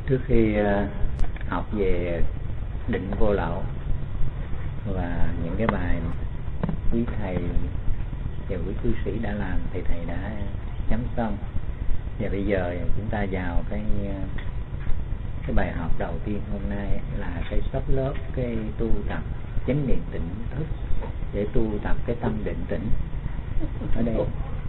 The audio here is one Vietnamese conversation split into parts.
Trước khi học về định vô lậu và những cái bài quý thầy và quý cư sĩ đã làm thì thầy đã chấm xong, và bây giờ chúng ta vào cái bài học đầu tiên hôm nay là cái sắp lớp cái tu tập chánh niệm tỉnh thức để tu tập cái tâm định tĩnh. Ở đây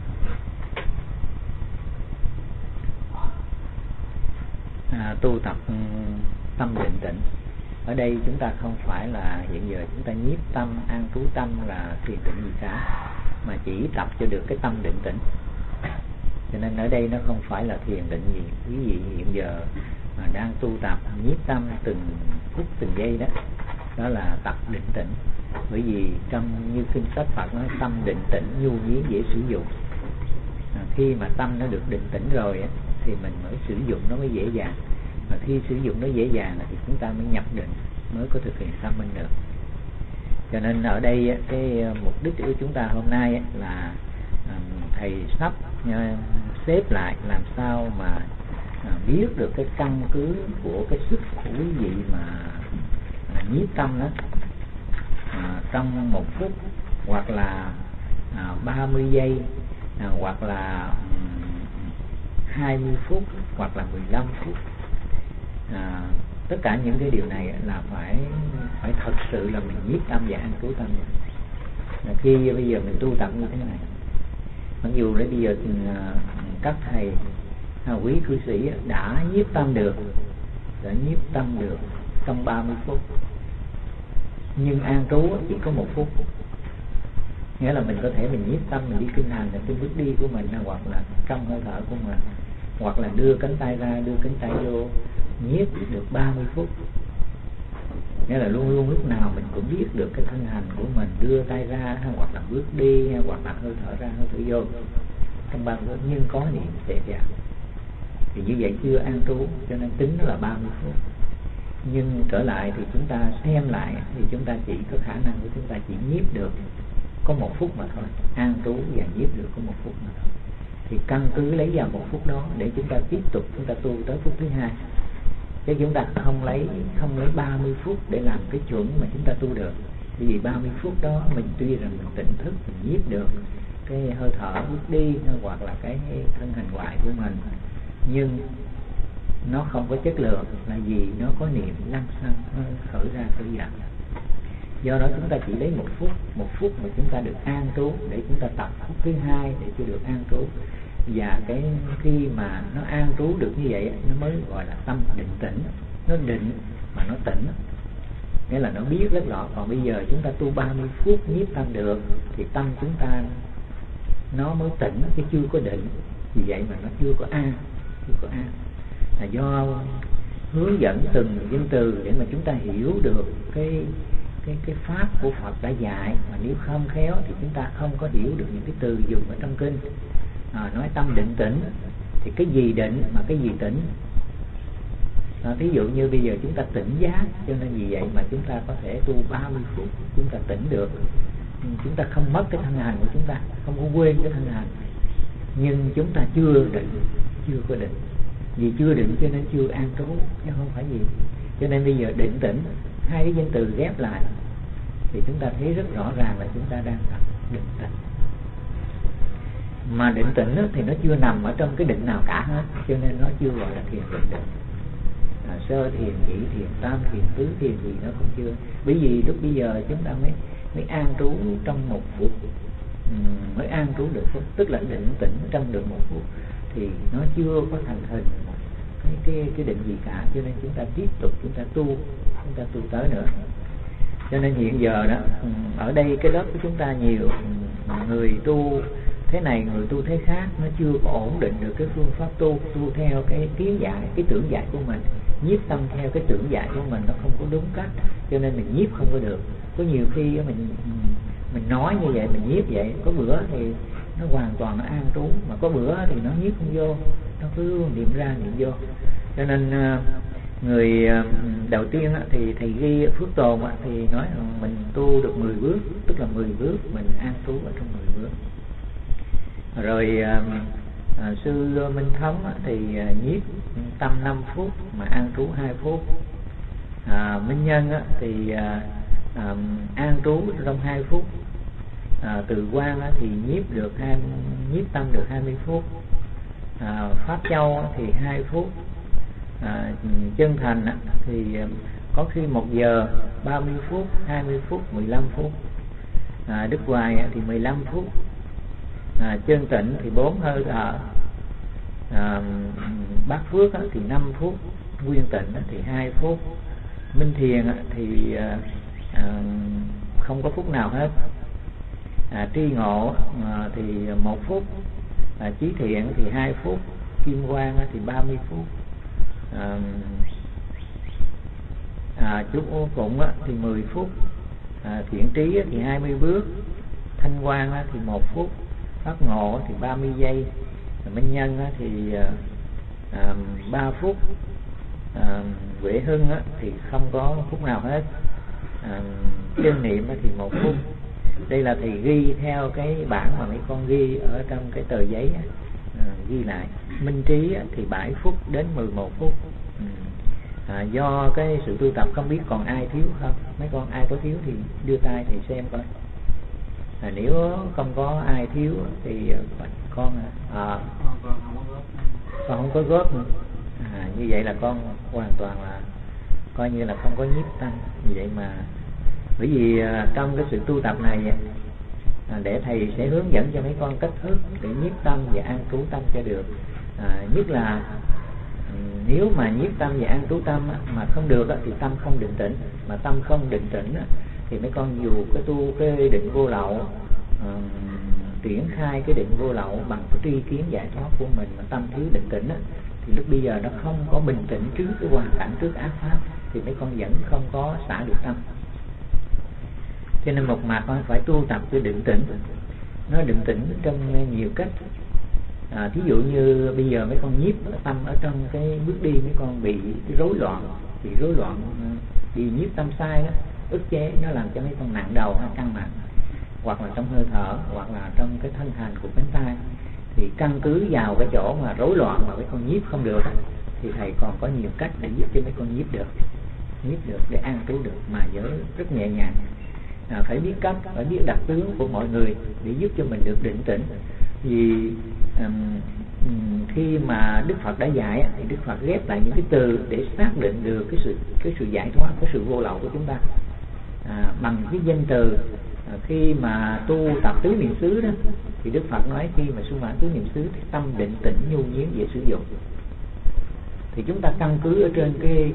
tu tập tâm định tĩnh. Ở đây chúng ta không phải là hiện giờ chúng ta nhiếp tâm, an trú tâm là thiền định gì cả, mà chỉ tập cho được cái tâm định tĩnh. Cho nên ở đây nó không phải là thiền định gì. Quý vị hiện giờ mà đang tu tập nhiếp tâm từng phút từng giây đó, đó là tập định tĩnh. Bởi vì trong như kinh sách Phật nói tâm định tĩnh nhu nhí dễ sử dụng. Khi mà tâm nó được định tĩnh rồi thì mình mới sử dụng nó mới dễ dàng. Mà khi sử dụng nó dễ dàng thì chúng ta mới nhập định, mới có thực hiện tâm minh được. Cho nên ở đây cái mục đích của chúng ta hôm nay là thầy sắp xếp lại làm sao mà biết được cái căn cứ của cái sức của quý vị mà nhiếp tâm đó trong 1 phút, hoặc là 30 giây, hoặc là 20 phút, hoặc là 15 phút. Tất cả những cái điều này là phải thật sự là mình nhiếp tâm và an trú tâm. Khi bây giờ mình tu tập như thế này, mặc dù là bây giờ các thầy quý cư sĩ đã nhiếp tâm được, trong 30 phút, nhưng an trú chỉ có 1 phút. Nghĩa là mình có thể mình nhiếp tâm, mình đi kinh hành trên bước đi của mình, hoặc là trong hơi thở của mình, hoặc là đưa cánh tay ra, đưa cánh tay vô, nhiếp được 30 phút. Nghĩa là luôn luôn lúc nào mình cũng biết được cái thân hành của mình, đưa tay ra, hoặc là bước đi, hoặc là hơi thở ra, hơi thở vô trong 30 phút, nhưng có niệm chạy vào. Thì như vậy chưa an trú, cho nên tính nó là 30 phút. Nhưng trở lại thì chúng ta xem lại thì chúng ta chỉ có khả năng của chúng ta chỉ nhiếp được có 1 phút mà thôi, an trú và nhiếp được có 1 phút mà thôi. Thì căn cứ lấy vào 1 phút đó để chúng ta tiếp tục chúng ta tu tới phút thứ 2. Chứ chúng ta không lấy 30 phút để làm cái chuẩn mà chúng ta tu được. Vì 30 phút đó mình tuy rằng mình tỉnh thức, mình nhiếp được cái hơi thở bước đi hoặc là cái thân hành ngoại của mình, nhưng nó không có chất lượng. Là vì nó có niệm lăng xăng khởi ra khởi vào. Do đó chúng ta chỉ lấy 1 phút mà chúng ta được an trú để chúng ta tập phút thứ 2 để cho được an trú. Và cái khi mà nó an trú được như vậy, nó mới gọi là tâm định tĩnh. Nó định mà nó tĩnh, nghĩa là nó biết rất rõ. Còn bây giờ chúng ta tu 30 phút nhiếp tâm được thì tâm chúng ta nó mới tỉnh, chứ chưa có định. Vì vậy mà nó chưa có an. Là do hướng dẫn từng danh từ để mà chúng ta hiểu được cái pháp của Phật đã dạy. Mà nếu không khéo thì chúng ta không có hiểu được những cái từ dùng ở trong kinh. Nói tâm định tĩnh thì cái gì định mà cái gì tĩnh. Thí dụ như bây giờ chúng ta tỉnh giác, cho nên vì vậy mà chúng ta có thể tu 30 phút chúng ta tỉnh được. Chúng ta không mất cái thân hành của chúng ta, không có quên cái thân hành, nhưng chúng ta chưa có định. Vì chưa định cho nên chưa an trú, chứ không phải gì. Cho nên bây giờ định tĩnh, hai cái danh từ ghép lại thì chúng ta thấy rất rõ ràng là chúng ta đang tập định tĩnh. Mà định tĩnh thì nó chưa nằm ở trong cái định nào cả hết, cho nên nó chưa gọi là thiền định. Sơ thiền, nhị thiền, tam thiền, tứ thiền gì nó cũng chưa. Bởi vì lúc bây giờ chúng ta mới an trú trong 1 phút, mới an trú được phút, tức là định tĩnh trong được 1 phút thì nó chưa có thành hình cái định gì cả. Cho nên chúng ta tiếp tục chúng ta tu tới nữa. Cho nên hiện giờ đó ở đây cái lớp của chúng ta nhiều người tu thế này, người tu thế khác, nó chưa có ổn định được cái phương pháp tu theo cái kiến giải, cái tưởng dạy của mình, nhiếp tâm theo cái tưởng dạy của mình nó không có đúng cách, cho nên mình nhiếp không có được. Có nhiều khi mình nói như vậy, mình nhiếp vậy, có bữa thì nó hoàn toàn nó an trú, mà có bữa thì nó nhiếp không vô, nó cứ niệm ra niệm vô. Cho nên người đầu tiên thì thầy ghi Phước Tồn thì nói mình tu được 10 bước, tức là 10 bước mình an trú ở trong 10 bước. Rồi Sư Minh Thống thì nhiếp tâm 5 phút mà an trú 2 phút. Minh Nhân thì an trú trong 2 phút. Từ Quang thì nhiếp tâm được 20 phút. Pháp Châu thì 2 phút. Chân Thành thì có khi 1 giờ 30 phút, 20 phút, 15 phút. Đức Hoài thì 15 phút. Chân Tịnh thì 4 hơi thở. Bát Phước thì 5 phút. Nguyên Tịnh thì 2 phút. Minh Thiền thì không có phút nào hết. Tri Ngộ thì 1 phút. Chí Thiện thì 2 phút. Kim Quang thì 30 phút. Chú Ô Phụng thì 10 phút. Thiện Trí thì 20 bước. Thanh Quang thì 1 phút. Phát Ngộ thì 30 giây. Minh Nhân thì 3 phút. Huệ Hưng thì không có phút nào hết. Chân Niệm thì 1 phút. Đây là thầy ghi theo cái bảng mà mấy con ghi ở trong cái tờ giấy ghi lại. Minh Trí thì 7 phút đến 11 phút. Do cái sự tu tập không biết còn ai thiếu không. Mấy con ai có thiếu thì đưa tay thầy xem coi. Nếu không có ai thiếu thì con không có góp nữa. Như vậy là con hoàn toàn là coi như là không có nhiếp tâm. Như vậy mà bởi vì trong cái sự tu tập này để thầy sẽ hướng dẫn cho mấy con cách thức để nhiếp tâm và an trú tâm cho được. Nhất là nếu mà nhiếp tâm và an trú tâm mà không được thì tâm không định tĩnh. Mà tâm không định tĩnh thì mấy con dù cái tu cái định vô lậu, triển khai cái định vô lậu bằng cái tri kiến giải thoát của mình mà tâm thiếu định tĩnh thì lúc bây giờ nó không có bình tĩnh trước cái hoàn cảnh, trước ác pháp thì mấy con vẫn không có xả được tâm. Cho nên một mặt phải tu tập cho định tĩnh. Nó định tĩnh trong nhiều cách. Thí dụ như bây giờ mấy con nhiếp tâm ở trong cái bước đi, mấy con bị rối loạn, bị nhiếp tâm sai đó, ức chế, nó làm cho mấy con nặng đầu hay căng mặt, hoặc là trong hơi thở, hoặc là trong cái thân hành của cánh tay. Thì căn cứ vào cái chỗ mà rối loạn mà mấy con nhiếp không được thì thầy còn có nhiều cách để giúp cho mấy con nhiếp được để an trú được mà với rất nhẹ nhàng. Phải biết cách, phải biết đặc tướng của mọi người để giúp cho mình được định tĩnh. Vì khi mà Đức Phật đã dạy thì Đức Phật ghép lại những cái từ để xác định được cái sự giải thoát, cái sự vô lậu của chúng ta bằng cái danh từ. Khi mà tu tập tứ niệm xứ đó thì Đức Phật nói khi mà sung mãn tứ niệm xứ thì tâm định tĩnh nhu nhiến dễ sử dụng. Thì chúng ta căn cứ ở trên cái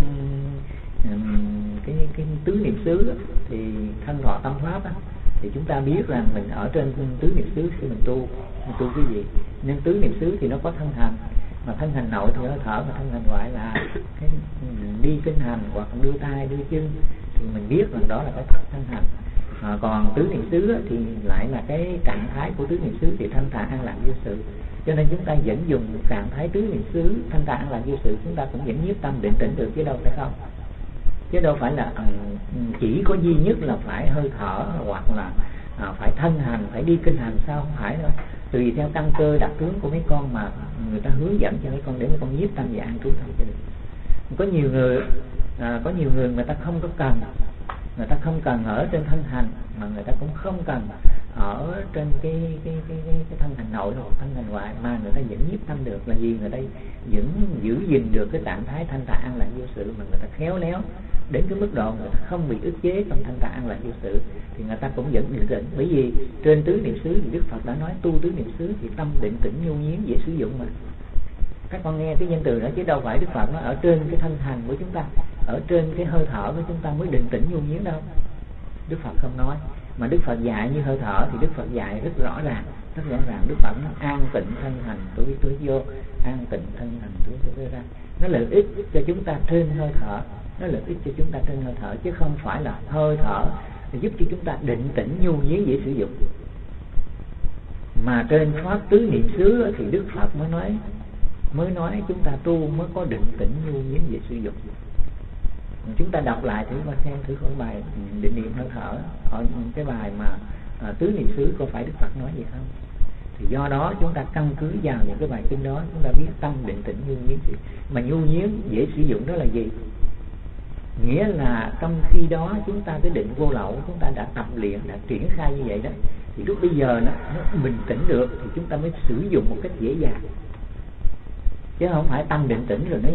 tứ niệm xứ thì thân thọ tâm pháp thì chúng ta biết rằng mình ở trên tứ niệm xứ khi mình tu cái gì. Nên tứ niệm xứ thì nó có thân hành, mà thân hành nội thì hơi thở, mà thân hành ngoại là cái đi kinh hành hoặc đưa tay đưa chân thì mình biết rằng đó là cái thân hành. Còn tứ niệm xứ thì lại là cái trạng thái của tứ niệm xứ thì thanh thản an lạc vô sự. Cho nên chúng ta vẫn dùng trạng thái tứ niệm xứ thanh thản an lạc vô sự, chúng ta cũng vẫn nhiếp tâm định tĩnh được chứ đâu phải không. Chứ đâu phải là chỉ có duy nhất là phải hơi thở hoặc là phải thân hành, phải đi kinh hành, sao không phải đâu. Tùy theo căn cơ đặc tướng của mấy con mà người ta hướng dẫn cho mấy con để mấy con nhiếp tâm và an trú tâm cho được. Có nhiều người người ta không có cần, người ta không cần ở trên thân hành, mà người ta cũng không cần ở trên cái thân hành nội hoặc thân hành ngoại, mà người ta vẫn nhiếp tâm được. Là vì người ta vẫn giữ gìn được cái trạng thái thanh thản an lạc vô sự, mà người ta khéo léo đến cái mức độ người ta không bị ức chế trong thanh thản an lạc vô sự thì người ta cũng vẫn định tĩnh. Bởi vì trên tứ niệm xứ thì Đức Phật đã nói tu tứ niệm xứ thì tâm định tĩnh nhu nhiến dễ sử dụng mà. Các con nghe cái danh từ đó chứ đâu phải Đức Phật nó ở trên cái thân hành của chúng ta, ở trên cái hơi thở của chúng ta mới định tĩnh nhu nhiến đâu. Đức Phật không nói, mà Đức Phật dạy như hơi thở thì Đức Phật dạy rất rõ ràng. Đức Phật nó an tịnh thân hành túi vô, an tịnh thân hành túi ra. Nó lợi ích cho chúng ta trên hơi thở, chứ không phải là hơi thở để giúp cho chúng ta định tĩnh nhu nhiến dễ sử dụng. Mà trên pháp tứ niệm xứ thì Đức Phật mới nói chúng ta tu mới có định tĩnh nhu nhiến dễ sử dụng. Chúng ta đọc lại thử mà xem thử khỏi bài định niệm hơi thở ở cái bài mà tứ niệm xứ có phải Đức Phật nói gì không. Thì do đó chúng ta căn cứ vào những cái bài kinh đó, chúng ta biết tâm định tĩnh nhu nhiến. Mà nhu nhiến dễ sử dụng đó là gì? Nghĩa là trong khi đó chúng ta cái định vô lậu, chúng ta đã tập luyện, đã triển khai như vậy đó, thì lúc bây giờ nó bình tĩnh được thì chúng ta mới sử dụng một cách dễ dàng. Chứ không phải tâm định tĩnh rồi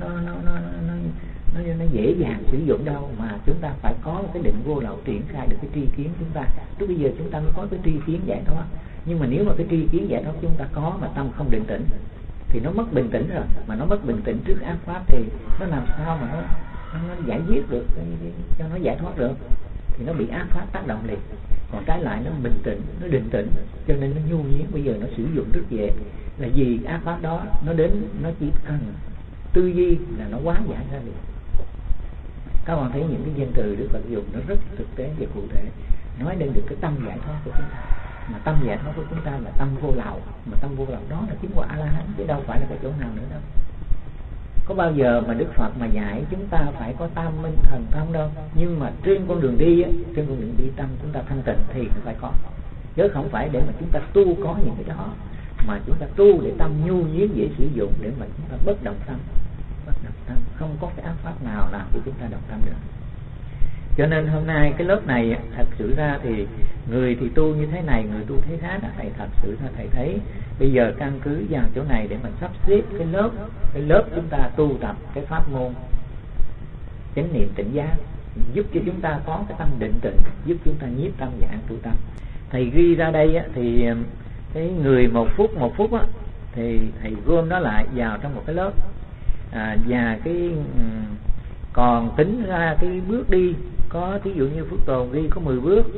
nó dễ dàng sử dụng đâu, mà chúng ta phải có một cái định vô lậu triển khai được cái tri kiến chúng ta. Lúc bây giờ chúng ta mới có cái tri kiến giải thoát. Nhưng mà nếu mà cái tri kiến giải thoát chúng ta có mà tâm không định tĩnh thì nó mất bình tĩnh rồi. Mà nó mất bình tĩnh trước ác pháp thì nó làm sao mà nó giải quyết được, cho nó giải thoát được, thì nó bị ác pháp tác động liền. Còn trái lại nó bình tĩnh, nó định tĩnh, cho nên nó nhu nhiến. Bây giờ nó sử dụng rất dễ, là vì ác pháp đó nó đến, nó chỉ cần tư duy là nó hóa giải ra được. Các bạn thấy những cái danh từ Đức Phật dùng nó rất thực tế và cụ thể, nói đến được cái tâm giải thoát của chúng ta. Mà tâm giải thoát của chúng ta là tâm vô lậu, mà tâm vô lậu đó là chứng quả A-la-hán, chứ đâu phải là cái chỗ nào nữa đâu. Có bao giờ mà Đức Phật mà dạy chúng ta phải có tam minh thần thông đâu. Nhưng mà trên con đường đi á, trên con đường đi tâm chúng ta thanh tịnh thì nó phải có, chứ không phải để mà chúng ta tu có những cái đó, mà chúng ta tu để tâm nhu nhiến dễ sử dụng, để mà chúng ta bất động tâm. Bất động tâm, không có cái ác pháp nào làm cho chúng ta động tâm được. Cho nên hôm nay cái lớp này thật sự ra thì người thì tu như thế này, người tu thế khác, thầy thật sự là thầy thấy bây giờ căn cứ vào chỗ này để mình sắp xếp cái lớp chúng ta tu tập cái pháp môn chánh niệm tỉnh giác, giúp cho chúng ta có cái tâm định tĩnh, giúp chúng ta nhiếp tâm và an trú tâm. Thầy ghi ra đây á, thì cái người một phút á, thì thầy gom nó lại vào trong một cái lớp, và cái còn tính ra cái bước đi, có thí dụ như Phước Tồn ghi có 10 bước,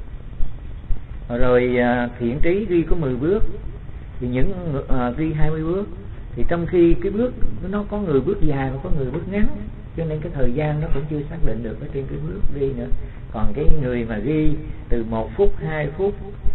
rồi Thiện Trí ghi có 10 bước, thì những ghi 20 bước. Thì trong khi cái bước nó có người bước dài và có người bước ngắn, cho nên cái thời gian nó cũng chưa xác định được ở trên cái bước đi nữa. Còn cái người mà ghi từ 1 phút, 2 phút,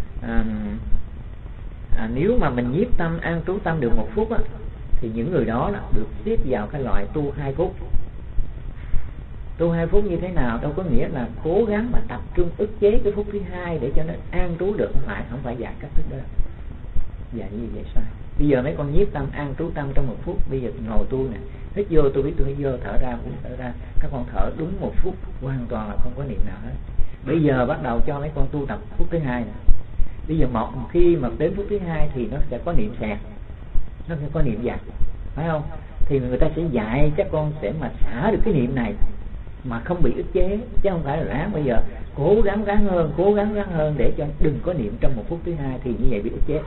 nếu mà mình nhiếp tâm an trú tâm được 1 phút á, thì những người đó là được xếp vào cái loại tu 2 phút. Tu 2 phút như thế nào? Đâu có nghĩa là cố gắng mà tập trung ức chế cái phút thứ 2 để cho nó an trú được, không phải dạy cách thức đó. Dạy như vậy sai. Bây giờ mấy con nhiếp tâm an trú tâm trong 1 phút. Bây giờ ngồi tu nè, hít vô tôi biết tôi hít vô, thở ra cũng thở ra. Các con thở đúng 1 phút, hoàn toàn là không có niệm nào hết. Bây giờ bắt đầu cho mấy con tu tập phút thứ 2 nè. Bây giờ khi mà đến phút thứ 2 thì nó sẽ có niệm xẹt, nó sẽ có niệm giặc, phải không? Thì người ta sẽ dạy các con sẽ mà xả được cái niệm này mà không bị ức chế, chứ không phải là ráng bây giờ cố gắng ráng hơn để cho đừng có niệm trong 1 phút thứ 2, thì như vậy bị ức chế.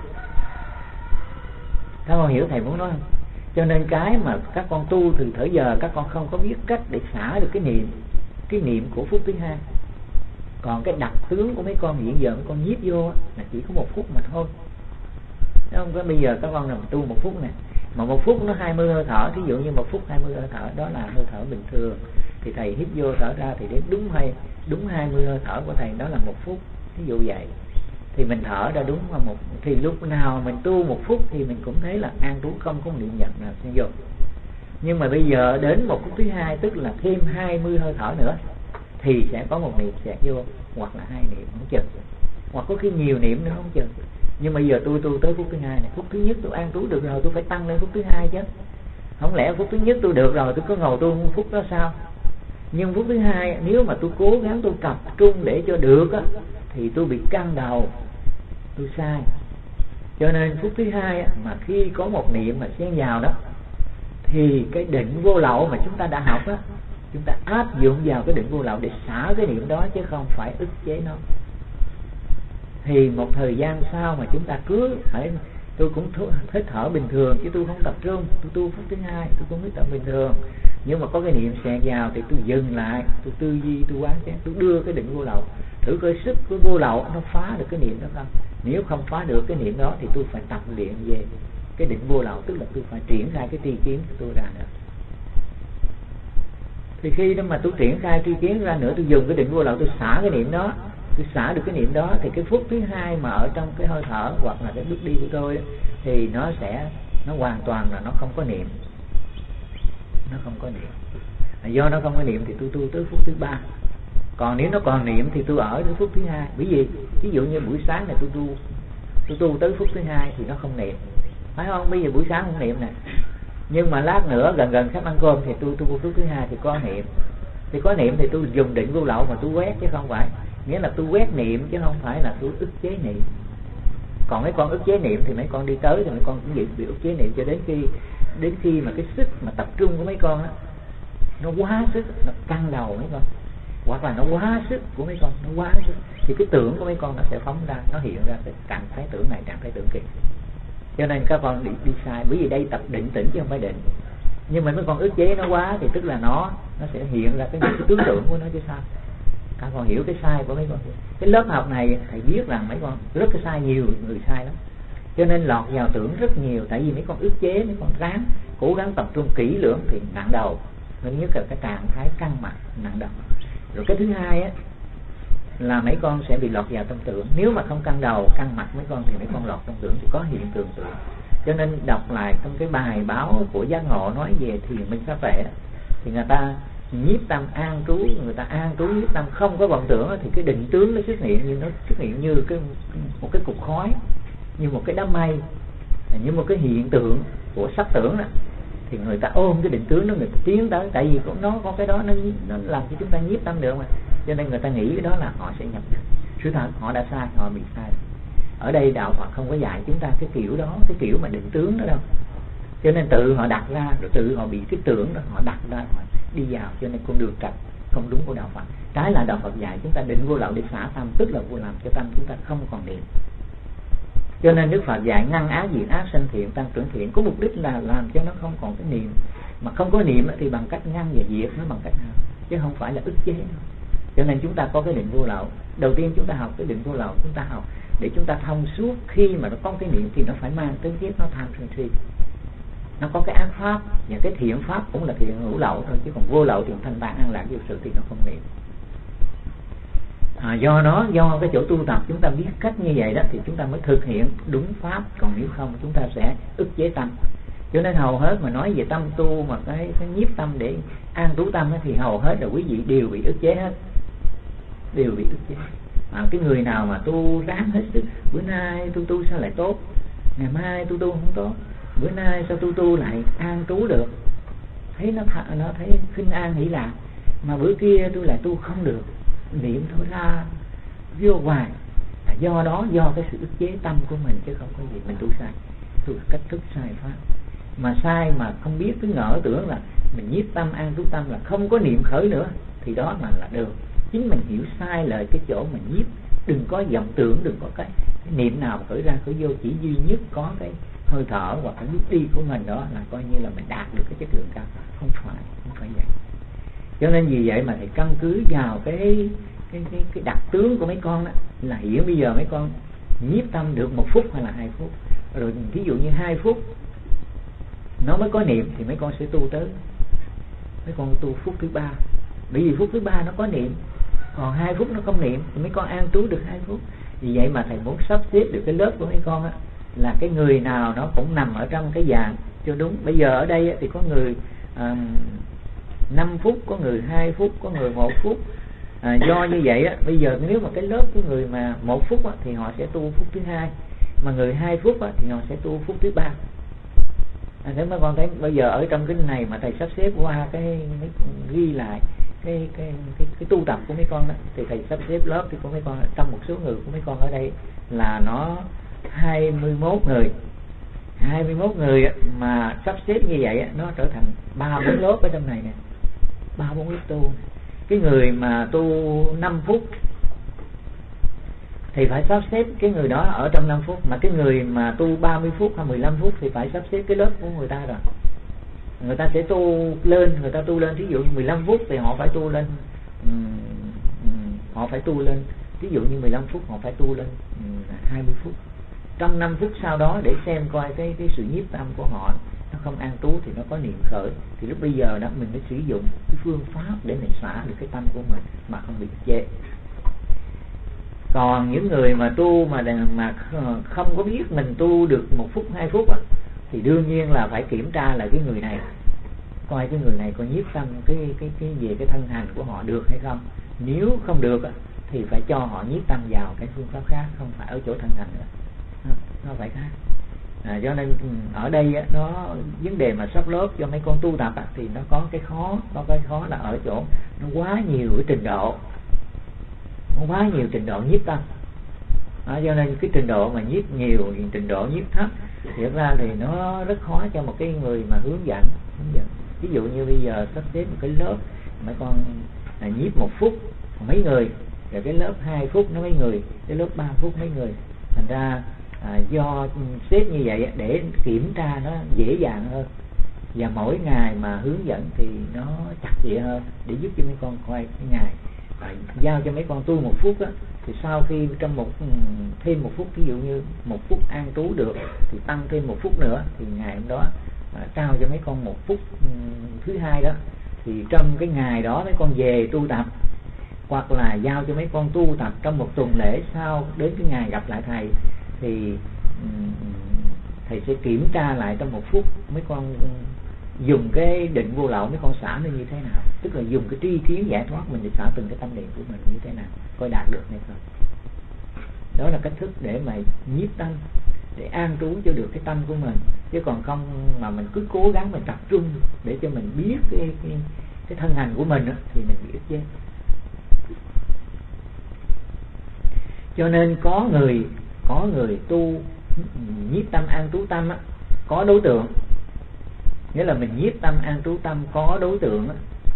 Các con hiểu thầy muốn nói không? Cho nên cái mà các con tu từ thời giờ các con không có biết cách để xả được cái niệm của phút thứ 2. Còn cái đặc tướng của mấy con hiện giờ mấy con nhiếp vô là chỉ có 1 phút mà thôi. Đúng không? Bây giờ các con nằm tu 1 phút này, mà 1 phút nó 20 hơi thở, thí dụ như 1 phút 20 hơi thở đó là hơi thở bình thường, thì thầy hít vô thở ra thì đến đúng 20 hơi thở của thầy, đó là 1 phút. Ví dụ vậy thì mình thở ra đúng là thì lúc nào mình tu 1 phút thì mình cũng thấy là an trú, không có niệm giật nào xen vô. Nhưng mà bây giờ đến 1 phút thứ 2, tức là thêm 20 hơi thở nữa, thì sẽ có một niệm xẹt vô, hoặc là 2 niệm không chừng, hoặc có khi nhiều niệm nữa không chừng. Nhưng mà giờ tôi tới phút thứ 2 này, phút thứ nhất tôi an trú được rồi, tôi phải tăng lên phút thứ 2 chứ. Không lẽ phút thứ nhất tôi được rồi, tôi cứ ngồi tu 1 phút đó sao? Nhưng phút thứ 2 nếu mà tôi cố gắng tôi tập trung để cho được á, thì tôi bị căng đầu, tôi sai. Cho nên phút thứ 2 á, mà khi có một niệm mà xen vào đó, thì cái định vô lậu mà chúng ta đã học á, chúng ta áp dụng vào cái định vô lậu để xả cái niệm đó, chứ không phải ức chế nó. Thì một thời gian sau mà chúng ta cứ phải, tôi cũng thích thở bình thường chứ tôi không tập trung, tôi tu phút thứ 2 tôi cũng thích tập bình thường, nhưng mà có cái niệm xẹt vào thì tôi dừng lại, tôi tư duy, tôi quán xét, tôi đưa cái định vô lậu, thử coi sức của vô lậu nó phá được cái niệm đó không. Nếu không phá được cái niệm đó thì tôi phải tập luyện về cái định vô lậu, tức là tôi phải triển khai cái tri kiến của tôi ra nữa. Thì khi đó mà tôi triển khai tri kiến ra nữa, tôi dùng cái định vô lậu, tôi xả cái niệm đó, tôi xả được cái niệm đó, thì cái phút thứ 2 mà ở trong cái hơi thở hoặc là cái bước đi của tôi thì nó hoàn toàn là nó không có niệm, nó không có niệm. Do nó không có niệm thì tôi tu tới phút thứ 3. Còn nếu nó còn niệm thì tôi ở đến phút thứ 2. Bởi vì ví dụ như buổi sáng này tôi tu tôi tu tới phút thứ 2 thì nó không niệm, phải không? Bây giờ buổi sáng không niệm nè, nhưng mà lát nữa gần sắp ăn cơm thì tôi phút thứ 2 thì có niệm. Thì có niệm thì tôi dùng định vô lậu mà tôi quét, chứ không phải nghĩa là tôi quét niệm, chứ không phải là tôi ức chế niệm. Còn mấy con ức chế niệm thì mấy con đi tới thì mấy con cũng bị ức chế niệm cho đến khi mà cái sức mà tập trung của mấy con đó, nó quá sức, nó căng đầu mấy con, hoặc là nó quá sức của mấy con, nó quá sức, thì cái tưởng của mấy con nó sẽ phóng ra, nó hiện ra cái trạng thái tưởng này, trạng thái tưởng kia. Cho nên các con đi sai, bởi vì đây tập định tĩnh chứ không phải định. Nhưng mà mấy con ức chế nó quá thì tức là nó sẽ hiện ra cái tướng tưởng của nó chứ sao. Các con hiểu cái sai của mấy con. Cái lớp học này thầy biết rằng mấy con rất cái sai, nhiều người sai lắm, cho nên lọt vào tưởng rất nhiều. Tại vì mấy con ức chế, mấy con cố gắng tập trung kỹ lưỡng thì nặng đầu. Nên nhất là cái trạng thái căng mặt nặng đầu. Rồi cái thứ hai á là mấy con sẽ bị lọt vào tâm tưởng. Nếu mà không căng đầu căng mặt mấy con thì mấy con lọt tâm tưởng, thì có hiện tượng tưởng. Cho nên đọc lại trong cái bài báo của Giác Ngộ nói về thiền minh pháp tuệ, thì người ta nhiếp tâm an trú, người ta an trú nhiếp tâm không có vọng tưởng, thì cái định tướng nó xuất hiện như một cái cục khói, như một cái đám mây, như một cái hiện tượng của sắc tưởng đó. Thì người ta ôm cái định tướng đó, người ta tiến tới, tại vì nó có cái đó, nó làm cho chúng ta nhiếp tâm được mà. Cho nên người ta nghĩ cái đó là họ sẽ nhập được. Sự thật họ đã sai, họ bị sai. Ở đây đạo Phật không có dạy chúng ta cái kiểu đó, cái kiểu mà định tướng đó đâu. Cho nên tự họ đặt ra, rồi tự họ bị cái tưởng đó, họ đặt ra, họ đi vào. Cho nên con đường trật không đúng của đạo Phật. Trái là đạo Phật dạy chúng ta định vô lậu để xả tâm, tức là vô làm cho tâm chúng ta không còn niệm. Cho nên Đức Phật dạy ngăn ác diệt ác, sanh thiện tăng trưởng thiện, có mục đích là làm cho nó không còn cái niệm. Mà không có niệm thì bằng cách ngăn và diệt nó bằng cách nào, chứ không phải là ức chế đâu. Cho nên chúng ta có cái định vô lậu. Đầu tiên chúng ta học cái định vô lậu, chúng ta học để chúng ta thông suốt. Khi mà nó có cái niệm thì nó phải mang tính chất nó tham sân si. Nó có cái ác pháp, và cái thiện pháp cũng là thiện hữu lậu thôi, chứ còn vô lậu thì thanh tạng an lạc vô sự thì nó không niệm. Do cái chỗ tu tập chúng ta biết cách như vậy đó, thì chúng ta mới thực hiện đúng pháp. Còn nếu không chúng ta sẽ ức chế tâm. Cho nên hầu hết mà nói về tâm tu mà cái nhiếp tâm để an trú tâm ấy, thì hầu hết là quý vị đều bị ức chế hết, đều bị ức chế. Cái người nào mà tu ráng hết sức, bữa nay tu sao lại tốt, ngày mai tu không tốt, bữa nay sao tu lại an trú được, thấy nó thấy khinh an hỷ lạc, mà bữa kia tôi lại tu không được, niệm thôi ra vô hoài. Do cái sự ức chế tâm của mình, chứ không có gì mình tu sai, tu cách thức sai pháp. Mà sai mà không biết, cứ ngỡ tưởng là mình nhiếp tâm an trú tâm là không có niệm khởi nữa, thì đó là được. Chính mình hiểu sai lời cái chỗ mình nhiếp. Đừng có vọng tưởng, đừng có cái niệm nào khởi ra khởi vô, chỉ duy nhất có cái hơi thở hoặc cái bước đi của mình, đó là coi như là mình đạt được cái chất lượng cao. Không phải vậy. Cho nên vì vậy mà thầy căn cứ vào cái đặc tướng của mấy con đó, là hiểu bây giờ mấy con nhiếp tâm được 1 phút hay là 2 phút. Rồi ví dụ như 2 phút nó mới có niệm thì mấy con sẽ tu tới, mấy con tu phút thứ 3, bởi vì phút thứ 3 nó có niệm. Còn 2 phút nó không niệm thì mấy con an trú được 2 phút. Vì vậy mà thầy muốn sắp xếp được cái lớp của mấy con á, là cái người nào nó cũng nằm ở trong cái dạng cho đúng. Bây giờ ở đây thì có người 5 phút, có người 2 phút, có người 1 phút. Do như vậy á, bây giờ nếu mà cái lớp của người mà 1 phút á, thì họ sẽ tu phút thứ 2, mà người 2 phút á, thì họ sẽ tu phút thứ 3. Thế mà con thấy bây giờ ở trong cái này mà thầy sắp xếp qua cái ghi lại cái tu tập của mấy con đó, thì thầy sắp xếp lớp thì của mấy con trong một số người của mấy con ở đây là nó 21 người. 21 người mà sắp xếp như vậy nó trở thành 3-4 lớp ở trong này nè, 3-4 lớp tu. Cái người mà tu 5 phút thì phải sắp xếp cái người đó ở trong 5 phút, mà cái người mà tu 30 phút hay 15 phút thì phải sắp xếp cái lớp của người ta rồi. Người ta sẽ tu lên, ví dụ như 15 phút thì họ phải tu lên, ví dụ như 15 phút họ phải tu lên 20 phút. Trong 5 phút sau đó để xem coi cái sự nhiếp tâm của họ nó không an trú thì nó có niệm khởi, thì lúc bây giờ đó mình mới sử dụng cái phương pháp để mình xả được cái tâm của mình mà không bị chế. Còn những người mà tu mà không có biết mình tu được 1 phút 2 phút á, thì đương nhiên là phải kiểm tra lại cái người này, coi cái người này có nhiếp tâm cái về cái thân hành của họ được hay không. Nếu không được á, thì phải cho họ nhiếp tâm vào cái phương pháp khác, không phải ở chỗ thân hành nữa. nó phải khác. Cho nên ở đây nó vấn đề mà sắp lớp cho mấy con tu tập thì nó có cái khó là ở chỗ nó quá nhiều cái trình độ, nó quá nhiều trình độ nhiếp tâm. Cho nên cái trình độ mà nhiếp nhiều, trình độ nhiếp thấp thì thật ra thì nó rất khó cho một cái người mà hướng dẫn. Ví dụ như bây giờ sắp xếp một cái lớp mấy con nhiếp 1 phút mấy người, rồi cái lớp 2 phút nó mấy người, cái lớp 3 phút mấy người. Thành ra do xếp như vậy để kiểm tra nó dễ dàng hơn, và mỗi ngày mà hướng dẫn thì nó chặt chẽ hơn để giúp cho mấy con coi cái ngày. Giao cho mấy con tu 1 phút thì sau khi trong thêm 1 phút, ví dụ như 1 phút an trú được thì tăng thêm 1 phút nữa, thì ngày hôm đó trao cho mấy con 1 phút thứ hai đó, thì trong cái ngày đó mấy con về tu tập, hoặc là giao cho mấy con tu tập trong một tuần lễ sau, đến cái ngày gặp lại thầy thì thầy sẽ kiểm tra lại trong 1 phút mấy con dùng cái định vô lậu mấy con xả nó như thế nào, tức là dùng cái tri kiến giải thoát mình để xả từng cái tâm niệm của mình như thế nào, coi đạt được hay không. Đó là cách thức để mà nhiếp tâm, để an trú cho được cái tâm của mình, chứ còn không mà mình cứ cố gắng mình tập trung để cho mình biết cái thân hành của mình thì mình bị ức chế. Cho nên có người tu nhiếp tâm an trú tâm có đối tượng, nghĩa là mình nhiếp tâm an trú tâm có đối tượng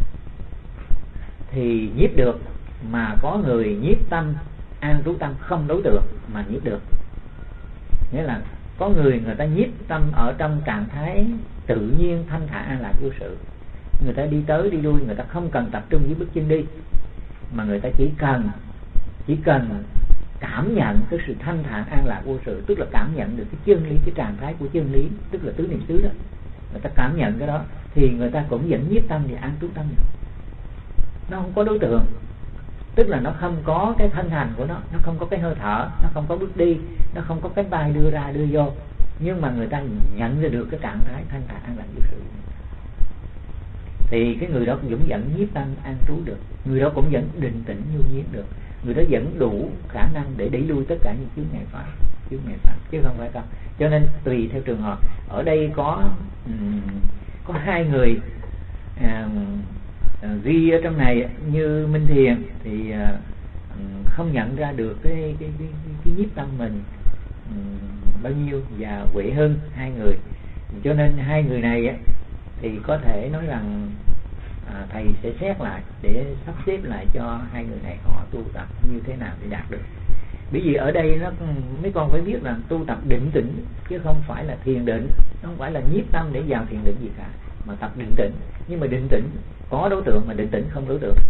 thì nhiếp được, mà có người nhiếp tâm an trú tâm không đối tượng mà nhiếp được. Nghĩa là có người ta nhiếp tâm ở trong trạng thái tự nhiên thanh thản an lạc vô sự, người ta đi tới đi lui, người ta không cần tập trung với bước chân đi, mà người ta chỉ cần cảm nhận cái sự thanh thản an lạc vô sự, tức là cảm nhận được cái chân lý, cái trạng thái của chân lý, tức là tứ niệm xứ đó. Người ta cảm nhận cái đó thì người ta cũng vẫn nhiếp tâm thì an trú tâm được. Nó không có đối tượng, tức là nó không có cái thân hành của nó không có cái hơi thở, nó không có bước đi, nó không có cái tay đưa ra đưa vô, nhưng mà người ta nhận ra được cái trạng thái thanh thản an lạc vô sự, thì cái người đó cũng vẫn nhiếp tâm an trú được, người đó cũng vẫn định tĩnh nhu nhiếp được, người đó vẫn đủ khả năng để đẩy lui tất cả những chướng ngại pháp, chứ không phải không. Cho nên tùy theo trường hợp. Ở đây có 2 người ghi ở trong này, như Minh Thiền thì không nhận ra được cái nhiếp tâm mình bao nhiêu, và Huệ Hưng 2 người. Cho nên 2 người này thì có thể nói rằng thầy sẽ xét lại để sắp xếp lại cho 2 người này họ tu tập như thế nào để đạt được. Bởi vì ở đây mấy con phải biết là tu tập định tĩnh chứ không phải là thiền định, không phải là nhiếp tâm để vào thiền định gì cả, mà tập định tĩnh. Nhưng mà định tĩnh có đối tượng, mà định tĩnh không đối tượng.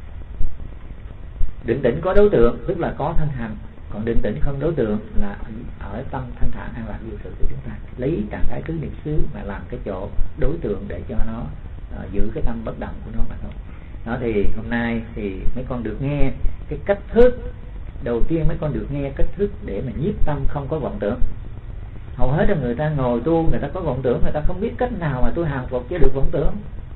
Định tĩnh có đối tượng tức là có thân hành, còn định tĩnh không đối tượng là ở tâm thanh thản an lạc vô sự của chúng ta, lấy trạng thái tứ niệm xứ mà làm cái chỗ đối tượng để cho nó giữ cái tâm bất động của nó mà thôi. Đó thì hôm nay thì mấy con được nghe cái cách thức đầu tiên, mấy con được nghe cách thức để mà nhiếp tâm không có vọng tưởng. Hầu hết là người ta ngồi tu, người ta có vọng tưởng, người ta không biết cách nào mà tôi hàng phục chứ được vọng tưởng.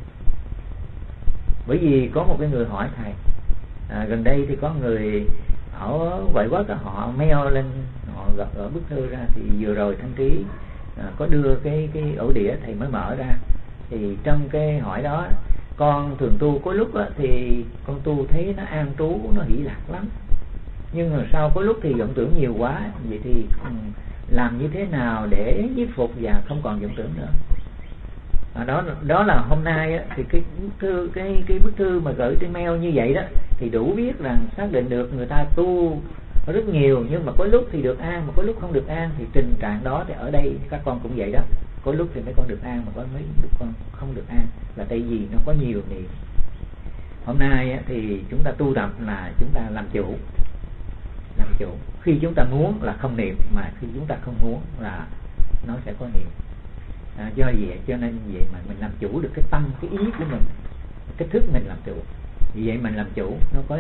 Bởi vì có một cái người hỏi thầy, gần đây thì có người ở Huệ Quốc họ mail lên, họ gặp ở bức thư ra, thì vừa rồi Thanh Trí có đưa cái ổ đĩa thầy mới mở ra, thì trong cái hỏi đó, con thường tu có lúc thì con tu thấy nó an trú, nó hỷ lạc lắm, nhưng mà sau có lúc thì vọng tưởng nhiều quá, vậy thì làm như thế nào để nhiếp phục và không còn vọng tưởng nữa. Đó là hôm nay thì cái bức thư mà gửi trên mail như vậy đó thì đủ biết rằng xác định được người ta tu rất nhiều, nhưng mà có lúc thì được an mà có lúc không được an. Thì tình trạng đó thì ở đây các con cũng vậy đó, có lúc thì mấy con được an mà có mấy con không được an, là tại vì nó có nhiều niệm. Hôm nay thì chúng ta tu tập là chúng ta làm chủ. Khi chúng ta muốn là không niệm, mà khi chúng ta không muốn là nó sẽ có niệm. Do vậy cho nên vậy mà mình làm chủ được cái tâm, cái ý của mình, cái thức mình làm chủ. Vì vậy mình làm chủ, nó có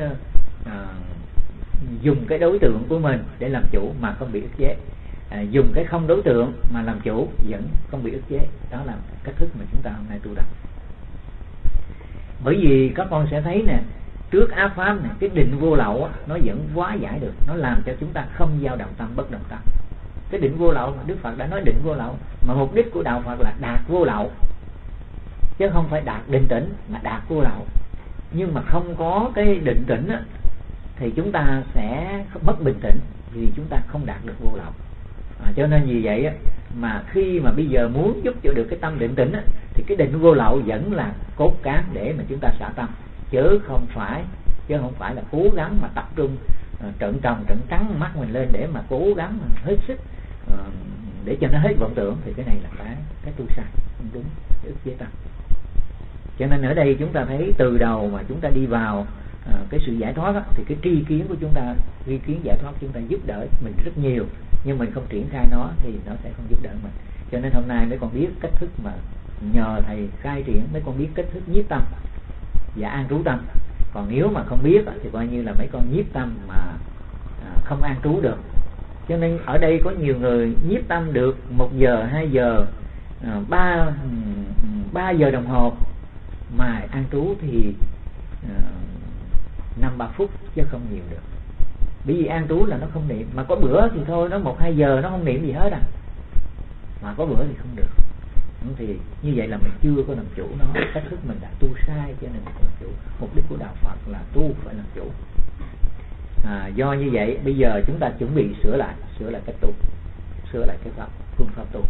dùng cái đối tượng của mình để làm chủ mà không bị ức chế, dùng cái không đối tượng mà làm chủ vẫn không bị ức chế. Đó là cách thức mà chúng ta hôm nay tu tập. Bởi vì các con sẽ thấy nè, trước ác pháp này, cái định vô lậu nó vẫn hóa giải được, nó làm cho chúng ta không dao động tâm, bất động tâm. cái định vô lậu. Đức Phật đã nói định vô lậu, mà mục đích của đạo Phật là đạt vô lậu, chứ không phải đạt định tĩnh, mà đạt vô lậu. Nhưng mà không có cái định tĩnh á, thì chúng ta sẽ mất bình tĩnh, vì chúng ta không đạt được vô lậu. Cho nên vì vậy á, mà khi mà bây giờ muốn giúp cho được cái tâm định tĩnh á, thì cái định vô lậu vẫn là cốt cán để mà chúng ta xả tâm, chứ không phải là cố gắng mà tập trung trợn trắng mắt mình lên để mà cố gắng hết sức để cho nó hết vọng tưởng. Thì cái này là cái tu sai, không đúng cái ức chế tâm. Cho nên ở đây chúng ta thấy từ đầu mà chúng ta đi vào cái sự giải thoát á, thì cái tri kiến của chúng ta, tri kiến giải thoát chúng ta giúp đỡ mình rất nhiều, nhưng mình không triển khai nó thì nó sẽ không giúp đỡ mình. Cho nên hôm nay mấy con biết cách thức mà nhờ thầy khai triển, mấy con biết cách thức nhiếp tâm và an trú tâm. Còn nếu mà không biết thì coi như là mấy con nhiếp tâm mà không an trú được. Cho nên ở đây có nhiều người nhiếp tâm được 1 giờ, 2 giờ, 3 giờ đồng hồ, mà an trú thì 5-3 phút chứ không nhiều được. Bởi vì an trú là nó không niệm, mà có bữa thì thôi, nó 1-2 giờ nó không niệm gì hết mà có bữa thì không được. Thì như vậy là mình chưa có làm chủ nó, cách thức mình đã tu sai, cho nên mình làm chủ. Mục đích của đạo Phật là tu phải làm chủ. Do như vậy bây giờ chúng ta chuẩn bị sửa lại cách tu, sửa lại cái phương pháp tu.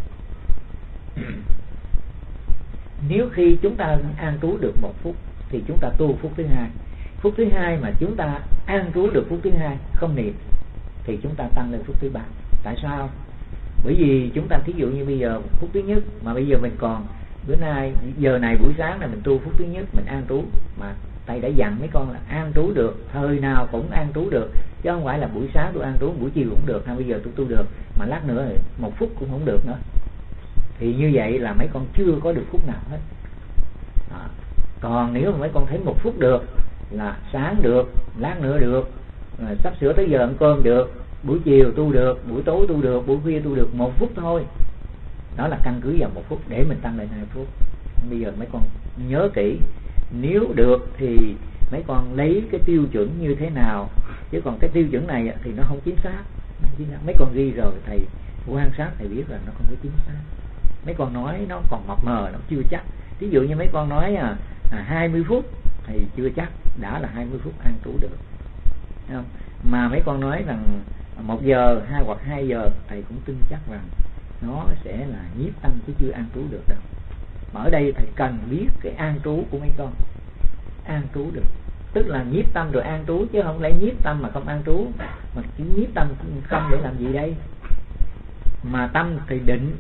Nếu khi chúng ta an trú được 1 phút thì chúng ta tu phút thứ 2. Phút thứ 2 mà chúng ta an trú được phút thứ 2 không niệm thì chúng ta tăng lên phút thứ 3. Tại sao? Bởi vì chúng ta thí dụ như bây giờ phút thứ nhất, mà bây giờ mình còn bữa nay giờ này buổi sáng là mình tu phút thứ nhất mình an trú, mà thầy đã dặn mấy con là an trú được, thời nào cũng an trú được, chứ không phải là buổi sáng tôi an trú, buổi chiều cũng được, hay bây giờ tôi tu được, mà lát nữa thì 1 phút cũng không được nữa. Thì như vậy là mấy con chưa có được phút nào hết. Còn nếu mà mấy con thấy 1 phút được là sáng được, lát nữa được, sắp sửa tới giờ ăn cơm được, buổi chiều tu được, buổi tối tu được, buổi khuya tu được, 1 phút thôi. Đó là căn cứ vào 1 phút để mình tăng lên 2 phút. Bây giờ mấy con nhớ kỹ, nếu được thì mấy con lấy cái tiêu chuẩn như thế nào, chứ còn cái tiêu chuẩn này thì nó không chính xác. Mấy con ghi rồi thầy quan sát thầy biết là nó không có chính xác. Mấy con nói nó còn mập mờ, nó chưa chắc. Ví dụ như mấy con nói 20 phút thì chưa chắc đã là 20 phút an trú được, thấy không? Mà mấy con nói rằng 1 giờ hoặc 2 giờ thầy cũng tin chắc rằng nó sẽ là nhiếp tâm chứ chưa an trú được đâu. Mà ở đây thầy cần biết cái an trú của mấy con. An trú được tức là nhiếp tâm rồi an trú, chứ không lẽ nhiếp tâm mà không an trú. Mà chỉ nhiếp tâm không để làm gì đây? Mà tâm thì định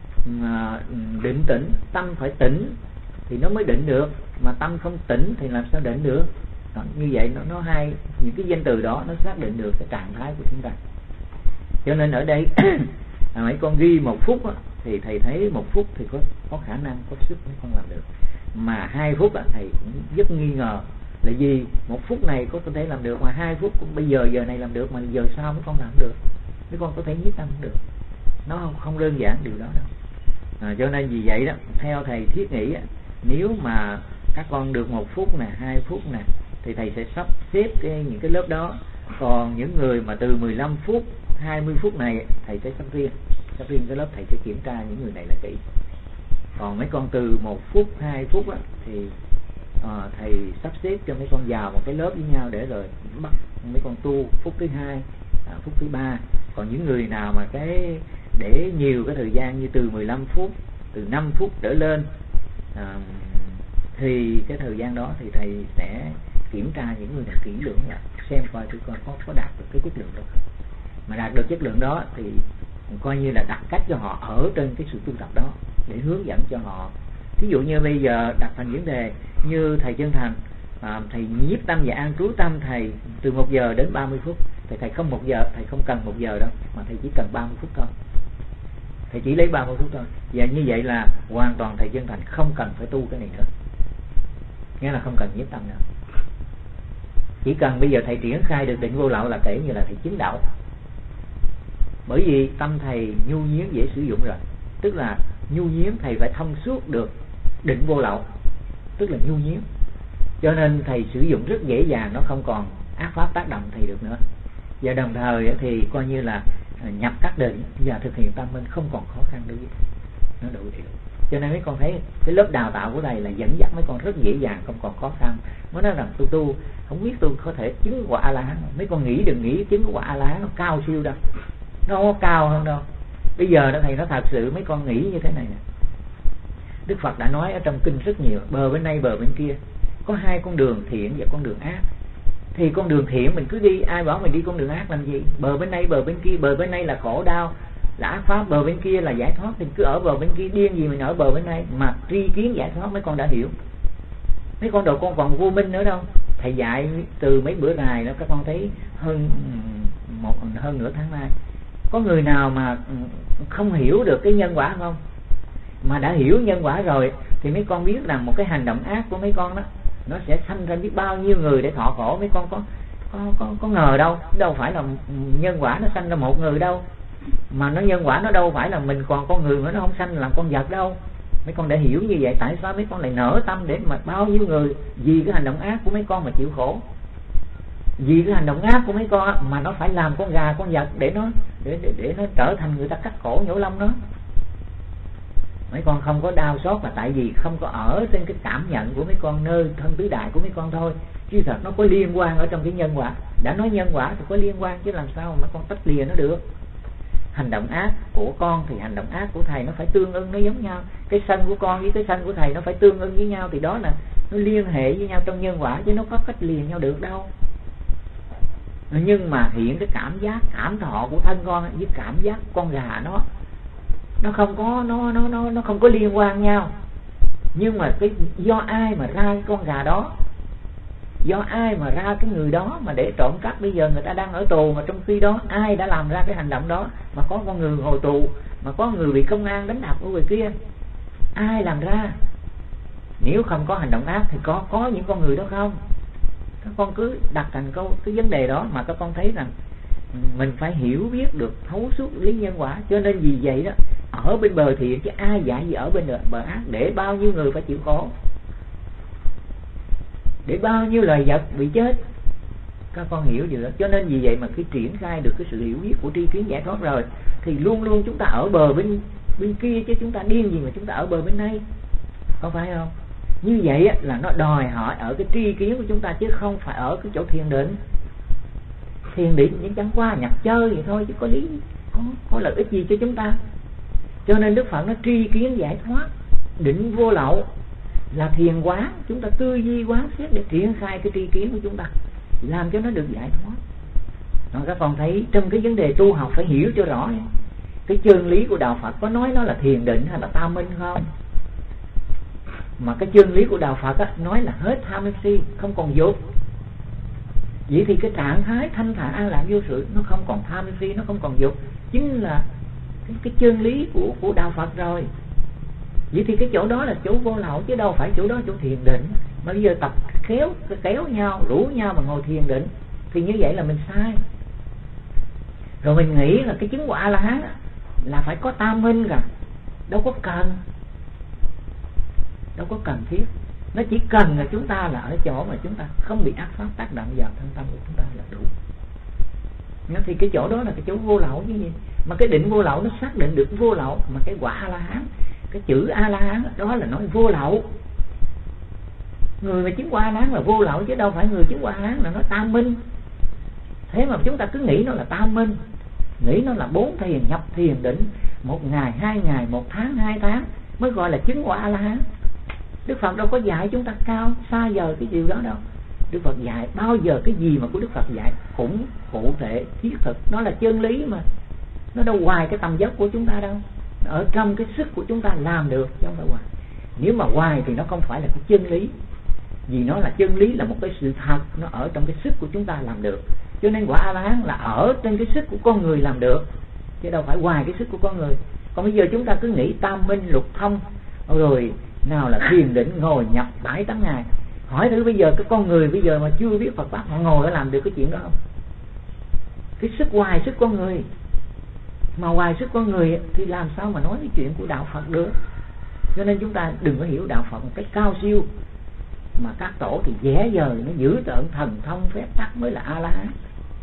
tĩnh, tâm phải tỉnh thì nó mới định được, mà tâm không tỉnh thì làm sao định được? Như vậy nó hai những cái danh từ đó nó xác định được cái trạng thái của chúng ta. Cho nên ở đây mấy con ghi 1 phút á, thì thầy thấy 1 phút thì có khả năng, có sức mấy con làm được. Mà 2 phút á, thầy cũng rất nghi ngờ là gì 1 phút này có thể làm được, mà 2 phút bây giờ này làm được, mà giờ sau mấy con làm được. Mấy con có thể nhiếp tâm được. Nó không đơn giản điều đó đâu. Cho nên vì vậy đó, theo thầy thiết nghĩ á, nếu mà các con được 1 phút nè, 2 phút nè, thì thầy sẽ sắp xếp những cái lớp đó. Còn những người mà từ 15 phút, 20 phút này thầy sẽ sắp riêng cái lớp, thầy sẽ kiểm tra những người này là kỹ. Còn mấy con từ 1 phút, 2 phút á, thì thầy sắp xếp cho mấy con vào một cái lớp với nhau để rồi bắt mấy con tu phút thứ 2, phút thứ 3. Còn những người nào mà cái để nhiều cái thời gian như từ 15 phút, từ 5 phút trở lên, thì cái thời gian đó thì thầy sẽ kiểm tra những người này kỹ lưỡng lại, xem coi tụi con có đạt được cái chất lượng đó không. Mà đạt được chất lượng đó thì coi như là đặt cách cho họ ở trên cái sự tu tập đó để hướng dẫn cho họ. Thí dụ như bây giờ đặt thành vấn đề như thầy Chân Thành, thầy nhiếp tâm và an trú tâm thầy từ 1 giờ đến 30 phút, thì thầy không 1 giờ, thầy không cần 1 giờ đâu, mà thầy chỉ cần 30 phút thôi. Thầy chỉ lấy 30 phút thôi. Và như vậy là hoàn toàn thầy Chân Thành không cần phải tu cái này nữa, nghĩa là không cần nhiếp tâm nữa. Chỉ cần bây giờ thầy triển khai được định vô lậu là kể như là thầy chứng đạo. Bởi vì tâm thầy nhu nhiến dễ sử dụng rồi. Tức là nhu nhiến thầy phải thông suốt được định vô lậu, tức là nhu nhiến. Cho nên thầy sử dụng rất dễ dàng, nó không còn ác pháp tác động thầy được nữa. Và đồng thời thì coi như là nhập các định và thực hiện tâm minh không còn khó khăn nữa, nó đủ điều. Cho nên mấy con thấy cái lớp đào tạo của thầy là dẫn dắt mấy con rất dễ dàng, không còn khó khăn. Mới nói rằng tu không biết tôi có thể chứng quả A La Hán. Mấy con nghĩ đừng nghĩ chứng quả A La Hán nó cao siêu đâu, nó không có cao hơn đâu. Bây giờ đó thầy nó thật sự mấy con nghĩ như thế này nè. Đức Phật đã nói ở trong kinh rất nhiều, bờ bên này bờ bên kia, có hai con đường thiện và con đường ác. Thì con đường thiện mình cứ đi, ai bảo mình đi con đường ác làm gì? Bờ bên này bờ bên kia, bờ bên này là khổ đau là ác pháp, bờ bên kia là giải thoát, thì cứ ở bờ bên kia, điên gì mình ở bờ bên này. Mà tri kiến giải thoát mấy con đã hiểu. Mấy con đồ con còn vô minh nữa đâu. Thầy dạy từ mấy bữa này đó, các con thấy hơn nửa tháng nay, có người nào mà không hiểu được cái nhân quả không? Mà đã hiểu nhân quả rồi thì mấy con biết rằng một cái hành động ác của mấy con đó, nó sẽ sanh ra biết bao nhiêu người để thọ khổ. Mấy con có ngờ đâu phải là nhân quả nó sanh ra một người đâu, mà nó nhân quả nó đâu phải là mình còn con người mà nó không sanh làm con vật đâu. Mấy con đã hiểu như vậy, tại sao mấy con lại nở tâm để mà bao nhiêu người vì cái hành động ác của mấy con mà chịu khổ? Vì cái hành động ác của mấy con mà nó phải làm con gà con vật để nó trở thành người ta cắt cổ nhổ lông nó. Mấy con không có đau xót là tại vì không có ở trên cái cảm nhận của mấy con, nơi thân tứ đại của mấy con thôi. Chứ thật nó có liên quan ở trong cái nhân quả. Đã nói nhân quả thì có liên quan, chứ làm sao mà con tách lìa nó được. Hành động ác của con thì hành động ác của thầy nó phải tương ưng, nó giống nhau. Cái sân của con với cái sân của thầy nó phải tương ưng với nhau, thì đó là nó liên hệ với nhau trong nhân quả, chứ nó có cách lìa nhau được đâu. Nhưng mà hiện cái cảm giác cảm thọ của thân con với cảm giác con gà nó không có nó không có liên quan nhau. Nhưng mà cái do ai mà ra cái con gà đó, do ai mà ra cái người đó mà để trộm cắp, bây giờ người ta đang ở tù, mà trong khi đó ai đã làm ra cái hành động đó mà có con người ngồi tù, mà có người bị công an đánh đập ở ngoài kia, ai làm ra? Nếu không có hành động ác thì có những con người đó không? Các con cứ đặt thành cái vấn đề đó mà các con thấy rằng mình phải hiểu biết được thấu suốt lý nhân quả. Cho nên vì vậy đó, ở bên bờ thiện chứ ai dạy gì ở bên bờ ác, để bao nhiêu người phải chịu khổ, để bao nhiêu loài vật bị chết. Các con hiểu điều đó. Cho nên vì vậy mà khi triển khai được cái sự hiểu biết của tri kiến giải thoát rồi thì luôn luôn chúng ta ở bờ bên kia, chứ chúng ta điên gì mà chúng ta ở bờ bên này, không phải không? Như vậy là nó đòi hỏi ở cái tri kiến của chúng ta, chứ không phải ở cái chỗ thiền định. Thiền định nhưng chẳng qua nhập chơi vậy thôi, chứ có lý có lợi ích gì cho chúng ta. Cho nên Đức Phật nó tri kiến giải thoát, định vô lậu là thiền quán. Chúng ta tư duy quán xét để triển khai cái tri kiến của chúng ta, làm cho nó được giải thoát. Các con thấy trong cái vấn đề tu học phải hiểu cho rõ cái chân lý của đạo Phật có nói nó là thiền định hay là tam minh không? Mà cái chân lý của đạo Phật nói là hết tham si, không còn dục. Vậy thì cái trạng thái thanh thản an lạc vô sự, nó không còn tham si, nó không còn dục, chính là cái chân lý của đạo Phật rồi. Vậy thì cái chỗ đó là chỗ vô lậu, chứ đâu phải chỗ đó chỗ thiền định. Mà bây giờ tập kéo nhau, rủ nhau mà ngồi thiền định thì như vậy là mình sai. Rồi mình nghĩ là cái chứng quả A La Hán là phải có tam minh cả, đâu có cần thiết. Nó chỉ cần là chúng ta là ở chỗ mà chúng ta không bị ác pháp tác động vào thân tâm của chúng ta là đủ. Thì cái chỗ đó là cái chỗ vô lậu như vậy. Mà cái định vô lậu nó xác định được vô lậu. Mà cái quả A La Hán, cái chữ A La Hán đó là nói vô lậu. Người mà chứng quả A La Hán là vô lậu, chứ đâu phải người chứng quả A La Hán là nói tam minh. Thế mà chúng ta cứ nghĩ nó là tam minh, nghĩ nó là 4 thiền, nhập thiền định 1 ngày, 2 ngày, 1 tháng, 2 tháng mới gọi là chứng quả A La Hán. Đức Phật đâu có dạy chúng ta cao xa vời cái điều đó đâu. Đức Phật dạy bao giờ cái gì mà của Đức Phật dạy cũng cụ thể thiết thực, nó là chân lý mà. Nó đâu ngoài cái tầm dốc của chúng ta đâu, ở trong cái sức của chúng ta làm được, chứ không phải ngoài. Nếu mà ngoài thì nó không phải là cái chân lý, vì nó là chân lý, là một cái sự thật, nó ở trong cái sức của chúng ta làm được. Cho nên quả A La Hán là ở trên cái sức của con người làm được, chứ đâu phải ngoài cái sức của con người. Còn bây giờ chúng ta cứ nghĩ tam minh lục thông, rồi nào là thiền định ngồi nhập 7-8 ngày. Hỏi thử bây giờ cái con người bây giờ mà chưa biết Phật pháp, họ ngồi để làm được cái chuyện đó không? Cái sức ngoài sức con người, mà ngoài sức con người thì làm sao mà nói cái chuyện của đạo Phật được. Cho nên chúng ta đừng có hiểu đạo Phật một cách cao siêu, mà các tổ thì vẽ vời nó giữ tợn thần thông phép tắc mới là A La Hán.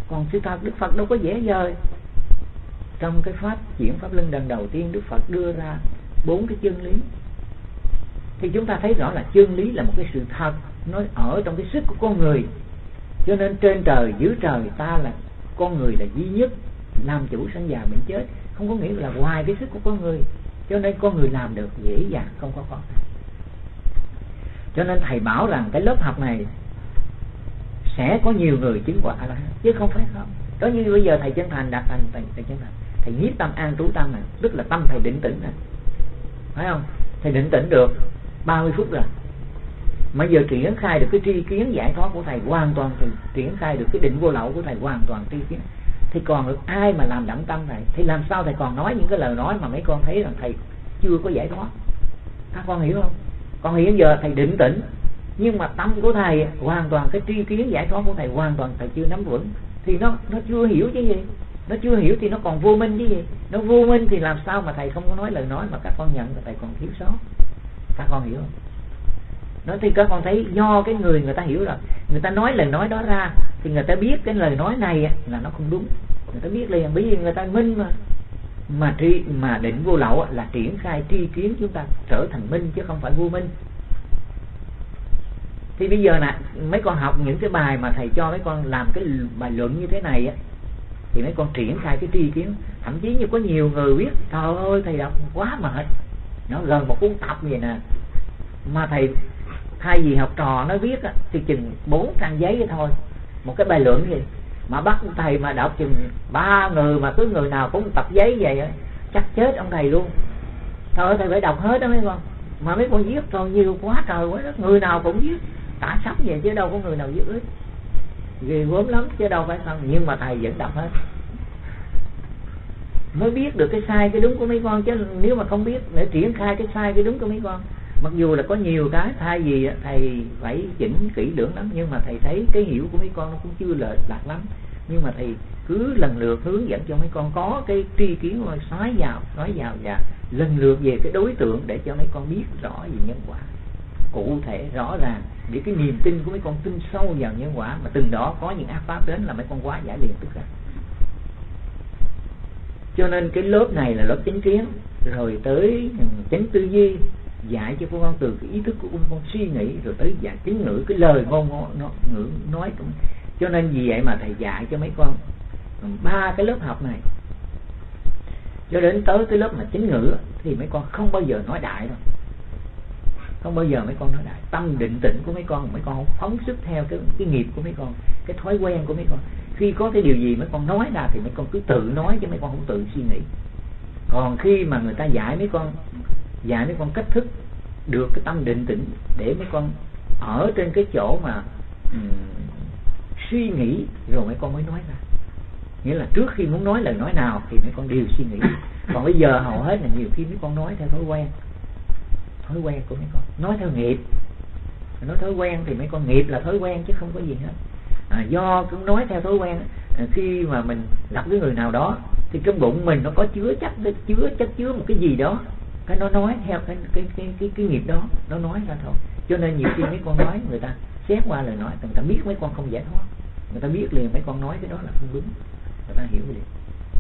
Còn sự thật Đức Phật đâu có dễ dời. Trong cái pháp chuyển pháp luân lần đầu tiên, Đức Phật đưa ra 4 cái chân lý, thì chúng ta thấy rõ là chân lý là một cái sự thật, nó ở trong cái sức của con người. Cho nên trên trời dưới trời ta là con người là duy nhất làm chủ sanh già bệnh chết, không có nghĩa là ngoài cái sức của con người. Cho nên con người làm được dễ dàng, không có khó khăn. Cho nên thầy bảo rằng cái lớp học này sẽ có nhiều người chứng quả A La Hán, chứ không phải không. Đó như bây giờ thầy Chân Thành đặt thầy Chân Thành, thầy nhiếp tâm an trú tâm này, tức là tâm thầy định tĩnh này, phải không? Thầy định tĩnh được 30 phút rồi, mà giờ triển khai được cái tri kiến giải thoát của thầy hoàn toàn, thì triển khai được cái định vô lậu của thầy hoàn toàn tri kiến, thì còn được ai mà làm đặng tâm thầy? Thì làm sao thầy còn nói những cái lời nói mà mấy con thấy rằng thầy chưa có giải thoát? Các con hiểu không? Còn hiện giờ thầy định tĩnh, nhưng mà tâm của thầy hoàn toàn, cái tri kiến giải thoát của thầy hoàn toàn thầy chưa nắm vững, thì nó chưa hiểu chứ gì. Nó chưa hiểu thì nó còn vô minh chứ gì. Nó vô minh thì làm sao mà thầy không có nói lời nói mà các con nhận là thầy còn thiếu sót. Các con hiểu không? Nó thì các con thấy do cái người ta hiểu rồi, người ta nói lời nói đó ra thì người ta biết cái lời nói này là nó không đúng, người ta biết liền, bởi vì người ta minh mà định vô lậu là triển khai tri kiến chúng ta trở thành minh chứ không phải vô minh. Thì bây giờ nè, mấy con học những cái bài mà thầy cho mấy con làm cái bài luận như thế này á, thì mấy con triển khai cái tri kiến. Thậm chí như có nhiều người biết, trời ơi thầy đọc quá mệt, nó gần một cuốn tập vậy nè, mà thầy thay vì học trò nó viết á, thì chừng 4 trang giấy thôi, một cái bài luận gì mà bắt thầy mà đọc chừng 3 người mà cứ người nào cũng tập giấy vậy á, chắc chết ông thầy luôn. Trời ơi thầy phải đọc hết đó mấy con, mà mấy con viết rồi nhiều quá trời quá đất, người nào cũng viết cả sắp vậy chứ đâu có người nào viết ít, ghê gớm lắm chứ đâu phải không. Nhưng mà thầy vẫn đọc hết, mới biết được cái sai cái đúng của mấy con. Chứ nếu mà không biết để triển khai cái sai cái đúng của mấy con, mặc dù là có nhiều cái thay vì thầy phải chỉnh kỹ lưỡng lắm, nhưng mà thầy thấy cái hiểu của mấy con nó cũng chưa lệch lạc lắm. Nhưng mà thầy cứ lần lượt hướng dẫn cho mấy con có cái tri kiến, nói vào và lần lượt về cái đối tượng để cho mấy con biết rõ về nhân quả cụ thể rõ ràng, để cái niềm tin của mấy con tin sâu vào nhân quả, mà từng đó có những ác pháp đến là mấy con quá giải liền tất cả. Cho nên cái lớp này là lớp chánh kiến, rồi tới chánh tư duy, dạy cho con từ cái ý thức của con suy nghĩ, rồi tới dạy chứng ngữ, cái lời ngôn ngữ nói. Cho nên vì vậy mà thầy dạy cho mấy con 3 cái lớp học này, cho đến tới cái lớp mà chánh ngữ thì mấy con không bao giờ nói đại đâu, không bao giờ mấy con nói đại. Tâm định tĩnh của mấy con không phóng xuất theo cái nghiệp của mấy con, cái thói quen của mấy con. Khi có cái điều gì mấy con nói ra thì mấy con cứ tự nói, chứ mấy con không tự suy nghĩ. Còn khi mà người ta dạy mấy con cách thức được cái tâm định tĩnh, để mấy con ở trên cái chỗ mà suy nghĩ rồi mấy con mới nói ra. Nghĩa là trước khi muốn nói lời nói nào thì mấy con đều suy nghĩ. Còn bây giờ hầu hết là nhiều khi mấy con nói theo thói quen của mấy con, nói theo nghiệp. Nói thói quen thì mấy con nghiệp là thói quen chứ không có gì hết. Do cũng nói theo thói quen, khi mà mình gặp cái người nào đó thì trong bụng mình nó có chứa một cái gì đó, cái nó nói theo cái nghiệp đó, nó nói ra thôi. Cho nên nhiều khi mấy con nói người ta xét qua lời nói, người ta biết mấy con không giải thoát, người ta biết liền mấy con nói cái đó là không đúng, người ta hiểu liền.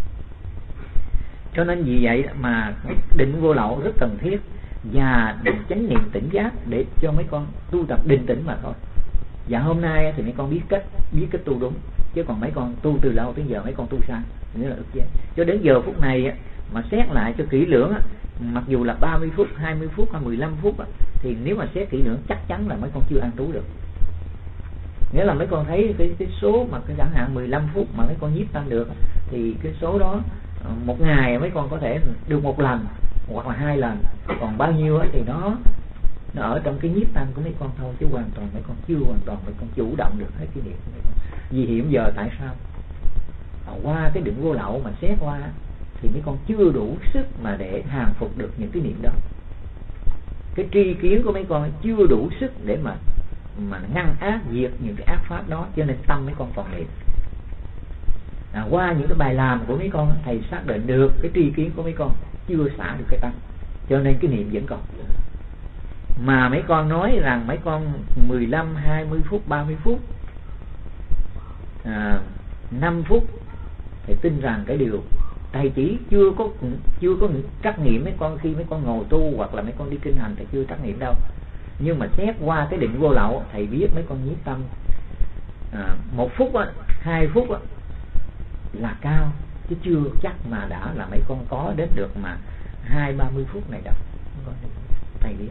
Cho nên vì vậy mà định vô lậu rất cần thiết, và chánh niệm tỉnh giác để cho mấy con tu tập định tĩnh mà thôi. Và hôm nay thì mấy con biết cách tu đúng, chứ còn mấy con tu từ lâu tới giờ mấy con tu sai, nghĩa là ức chế. Cho đến giờ phút này mà xét lại cho kỹ lưỡng, mặc dù là 30 phút, 20 phút hay 15 phút, thì nếu mà xét kỹ lưỡng chắc chắn là mấy con chưa an trú được. Nghĩa là mấy con thấy cái số mà cái chẳng hạn 15 phút mà mấy con nhiếp tâm được, thì cái số đó một ngày mấy con có thể được 1 lần hoặc là 2 lần, còn bao nhiêu thì nó ở trong cái nhiếp tâm của mấy con thôi, chứ hoàn toàn mấy con chưa hoàn toàn mấy con chủ động được hết cái niệm của mấy con. Vì hiện giờ tại sao qua cái định vô lậu mà xét qua thì mấy con chưa đủ sức mà để hàng phục được những cái niệm đó. Cái tri kiến của mấy con chưa đủ sức để mà ngăn ác diệt những cái ác pháp đó, cho nên tâm mấy con còn niệm. Qua những cái bài làm của mấy con, thầy xác định được cái tri kiến của mấy con chưa xả được cái tâm, cho nên cái niệm vẫn còn. Mà mấy con nói rằng mấy con 15, 20 phút, 30 phút 5 phút thì tin rằng cái điều thầy chỉ chưa có trắc nghiệm mấy con khi mấy con ngồi tu hoặc là mấy con đi kinh hành thì chưa trắc nghiệm đâu, nhưng mà xét qua cái định vô lậu thầy biết mấy con nhiếp tâm 1 phút á, 2 phút á là cao, chứ chưa chắc mà đã là mấy con có đến được mà 20-30 phút này đâu. Thầy biết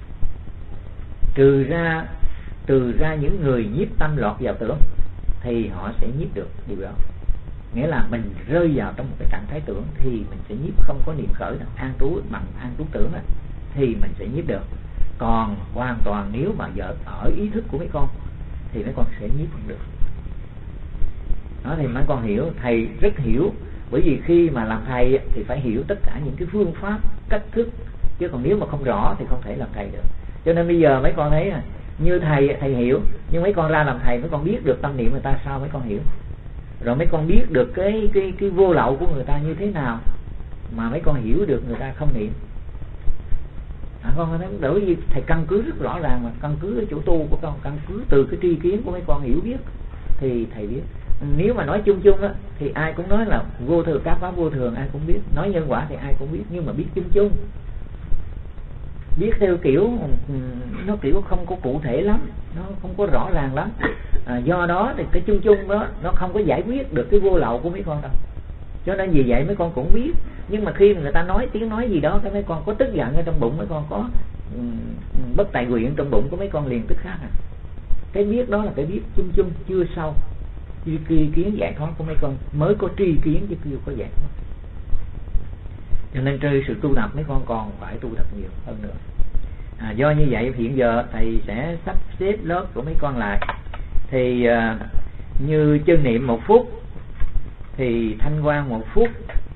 trừ ra những người nhiếp tâm lọt vào tưởng thì họ sẽ nhiếp được điều đó. Nghĩa là mình rơi vào trong một cái trạng thái tưởng thì mình sẽ nhiếp, không có niệm khởi đâu, an trú bằng an trú tưởng đó, thì mình sẽ nhiếp được. Còn hoàn toàn nếu mà ở ý thức của mấy con thì mấy con sẽ nhiếp không được. Đó thì mấy con hiểu, thầy rất hiểu, bởi vì khi mà làm thầy thì phải hiểu tất cả những cái phương pháp, cách thức, chứ còn nếu mà không rõ thì không thể làm thầy được. Cho nên bây giờ mấy con thấy như thầy hiểu, nhưng mấy con ra làm thầy mấy con biết được tâm niệm người ta sao mấy con hiểu, rồi mấy con biết được cái vô lậu của người ta như thế nào mà mấy con hiểu được người ta không niệm. Con thấy bởi vì thầy căn cứ rất rõ ràng, mà căn cứ cái chỗ tu của con, căn cứ từ cái tri kiến của mấy con hiểu biết thì thầy biết. Nếu mà nói chung chung á thì ai cũng nói là vô thường, các pháp vô thường ai cũng biết, nói nhân quả thì ai cũng biết, nhưng mà biết chung chung, biết theo kiểu nó kiểu không có cụ thể lắm, nó không có rõ ràng lắm. Do đó thì cái chung chung đó nó không có giải quyết được cái vô lậu của mấy con đâu. Cho nên vì vậy mấy con cũng biết, nhưng mà khi mà người ta nói tiếng nói gì đó cái mấy con có tức giận ở trong bụng, mấy con có bất tài nguyện trong bụng của mấy con liền tức khác Cái biết đó là cái biết chung chung, chưa sâu. Tri kiến giải thoát của mấy con mới có tri kiến chứ chưa có giải thoát. Cho nên trên sự tu tập mấy con còn phải tu tập nhiều hơn nữa. Do như vậy hiện giờ thầy sẽ sắp xếp lớp của mấy con lại. Thì như chân niệm 1 phút, thì thanh quan 1 phút,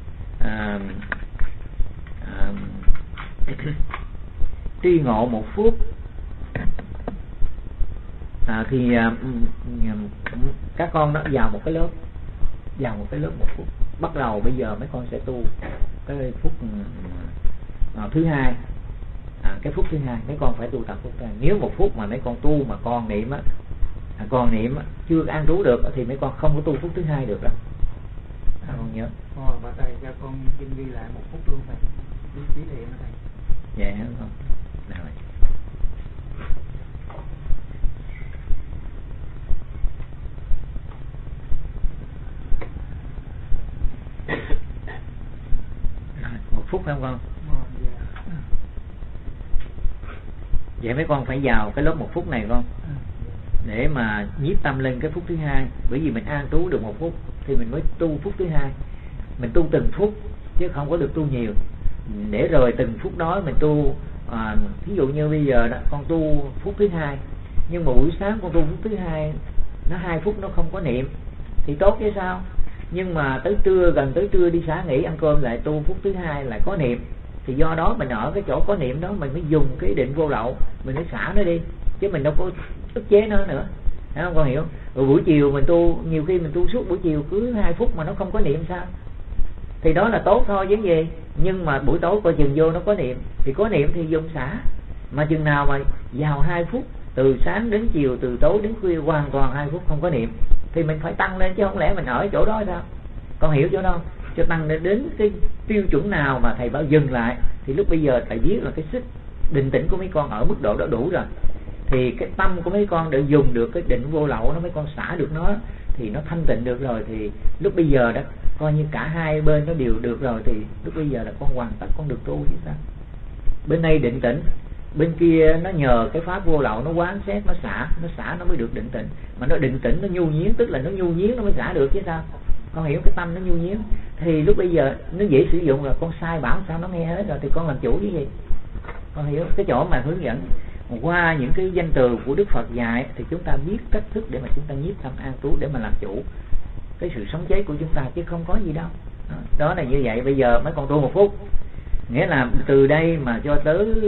tri ngộ 1 phút. Thì các con đó vào một cái lớp 1 phút. Bắt đầu bây giờ mấy con sẽ tu cái phút thứ 2. Cái phút thứ 2 mấy con phải tu tập phút thứ 2. Nếu 1 phút mà mấy con tu mà còn niệm chưa an trú được thì mấy con không có tu phút thứ 2 được đâu. Con nhớ. Và thầy cho con xin ghi lại 1 phút luôn thầy. Kỷ niệm thầy. Dạ không. Rồi. Một phút phải không con? Vậy mấy con phải vào cái lớp 1 phút này con, để mà nhiếp tâm lên cái phút thứ 2. Bởi vì mình an trú được 1 phút thì mình mới tu phút thứ 2. Mình tu từng phút chứ không có được tu nhiều, để rồi từng phút đó mình tu. Ví dụ như bây giờ đó, con tu phút thứ 2, nhưng mà buổi sáng con tu phút thứ 2 nó 2 phút nó không có niệm thì tốt chứ sao. Nhưng mà tới trưa, gần tới trưa đi xả nghỉ ăn cơm lại tu phút thứ 2 lại có niệm, thì do đó mình ở cái chỗ có niệm đó mình mới dùng cái định vô lậu, mình mới xả nó đi, chứ mình đâu có ức chế nó nữa. Thấy không con hiểu? Rồi buổi chiều mình tu, nhiều khi mình tu suốt buổi chiều cứ 2 phút mà nó không có niệm sao, thì đó là tốt thôi chứ gì. Nhưng mà buổi tối coi chừng vô nó có niệm, thì có niệm thì dùng xả. Mà chừng nào mà vào 2 phút, từ sáng đến chiều, từ tối đến khuya hoàn toàn 2 phút không có niệm, thì mình phải tăng lên, chứ không lẽ mình ở chỗ đó sao? Con hiểu chỗ đâu? Cho tăng đến cái tiêu chuẩn nào mà thầy bảo dừng lại, thì lúc bây giờ thầy biết là cái sức định tĩnh của mấy con ở mức độ đó đủ rồi, thì cái tâm của mấy con để dùng được cái định vô lậu nó, mấy con xả được nó thì nó thanh tịnh được rồi, thì lúc bây giờ đó coi như cả hai bên nó đều được rồi, thì lúc bây giờ là con hoàn tất, con được tu chứ sao. Bên đây định tĩnh, bên kia nó nhờ cái pháp vô lậu nó quán xét, nó xả nó mới được định tĩnh. Mà nó định tĩnh nó nhu nhiến, tức là nó nhu nhiến nó mới xả được chứ sao. Con hiểu, cái tâm nó nhu nhiến thì lúc bây giờ nó dễ sử dụng, là con sai bảo sao nó nghe hết rồi, thì con làm chủ cái gì. Con hiểu cái chỗ mà hướng dẫn qua những cái danh từ của Đức Phật dạy, thì chúng ta biết cách thức để mà chúng ta nhiếp tâm an trú, để mà làm chủ cái sự sống chết của chúng ta, chứ không có gì đâu. Đó là như vậy. Bây giờ mấy con tu 1 phút, nghĩa là từ đây mà cho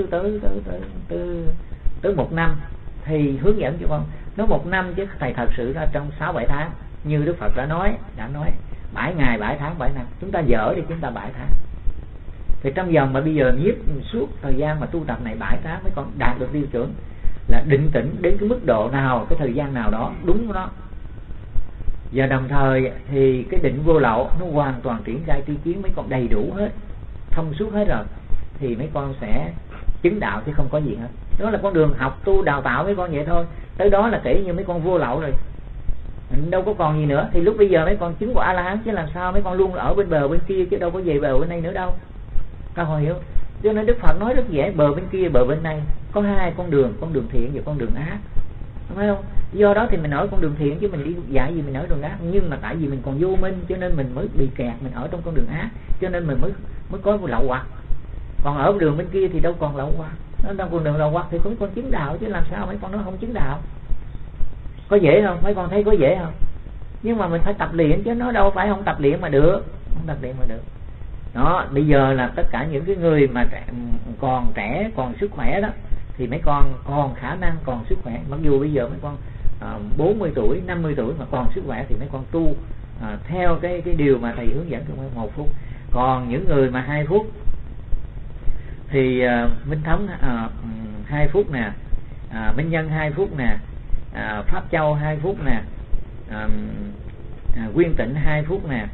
tới 1 năm thì hướng dẫn cho con. Nó 1 năm chứ thầy thật sự ra trong 6-7 tháng, như Đức Phật đã nói 7 ngày 7 tháng 7 năm. Chúng ta dở thì chúng ta 7 tháng, thì trong vòng mà bây giờ nhiếp suốt thời gian mà tu tập này 7 tháng mới còn đạt được tiêu chuẩn là định tĩnh đến cái mức độ nào, cái thời gian nào đó đúng của nó. Và đồng thời thì cái định vô lậu nó hoàn toàn triển khai tri kiến mấy con đầy đủ hết, thông suốt hết rồi, thì mấy con sẽ chứng đạo chứ không có gì hết. Đó là con đường học tu đào tạo mấy con vậy thôi. Tới đó là kể như mấy con vô lậu rồi, đâu có còn gì nữa. Thì lúc bây giờ mấy con chứng quả A-la-hán chứ làm sao mấy con luôn ở bên bờ bên kia chứ đâu có về bờ bên đây nữa đâu. Các con hiểu? Cho nên Đức Phật nói rất dễ, bờ bên kia bờ bên này có hai con đường thiện và con đường ác, phải không? Do đó thì mình ở con đường thiện chứ mình đi dạy gì mình ở đường ác. Nhưng mà tại vì mình còn vô minh cho nên mình mới bị kẹt, mình ở trong con đường ác, cho nên mình mới có lậu hoặc. Còn ở đường bên kia thì đâu còn lậu hoặc. Nó trong con đường lậu hoặc thì cũng con chứng đạo chứ làm sao mấy con nó không chứng đạo. Có dễ không? Mấy con thấy có dễ không? Nhưng mà mình phải tập luyện chứ nó đâu phải không tập luyện mà được, không tập luyện mà được. Đó, bây giờ là tất cả những cái người mà còn trẻ, còn sức khỏe đó, thì mấy con còn khả năng, còn sức khỏe. Mặc dù bây giờ mấy con 40 tuổi, 50 tuổi mà còn sức khỏe thì mấy con tu theo cái điều mà thầy hướng dẫn trong 1 phút. Còn những người mà 2 phút thì Minh Thống 2 phút nè, Minh Nhân 2 phút nè, Pháp Châu 2 phút nè, Quyên Tịnh 2 phút nè,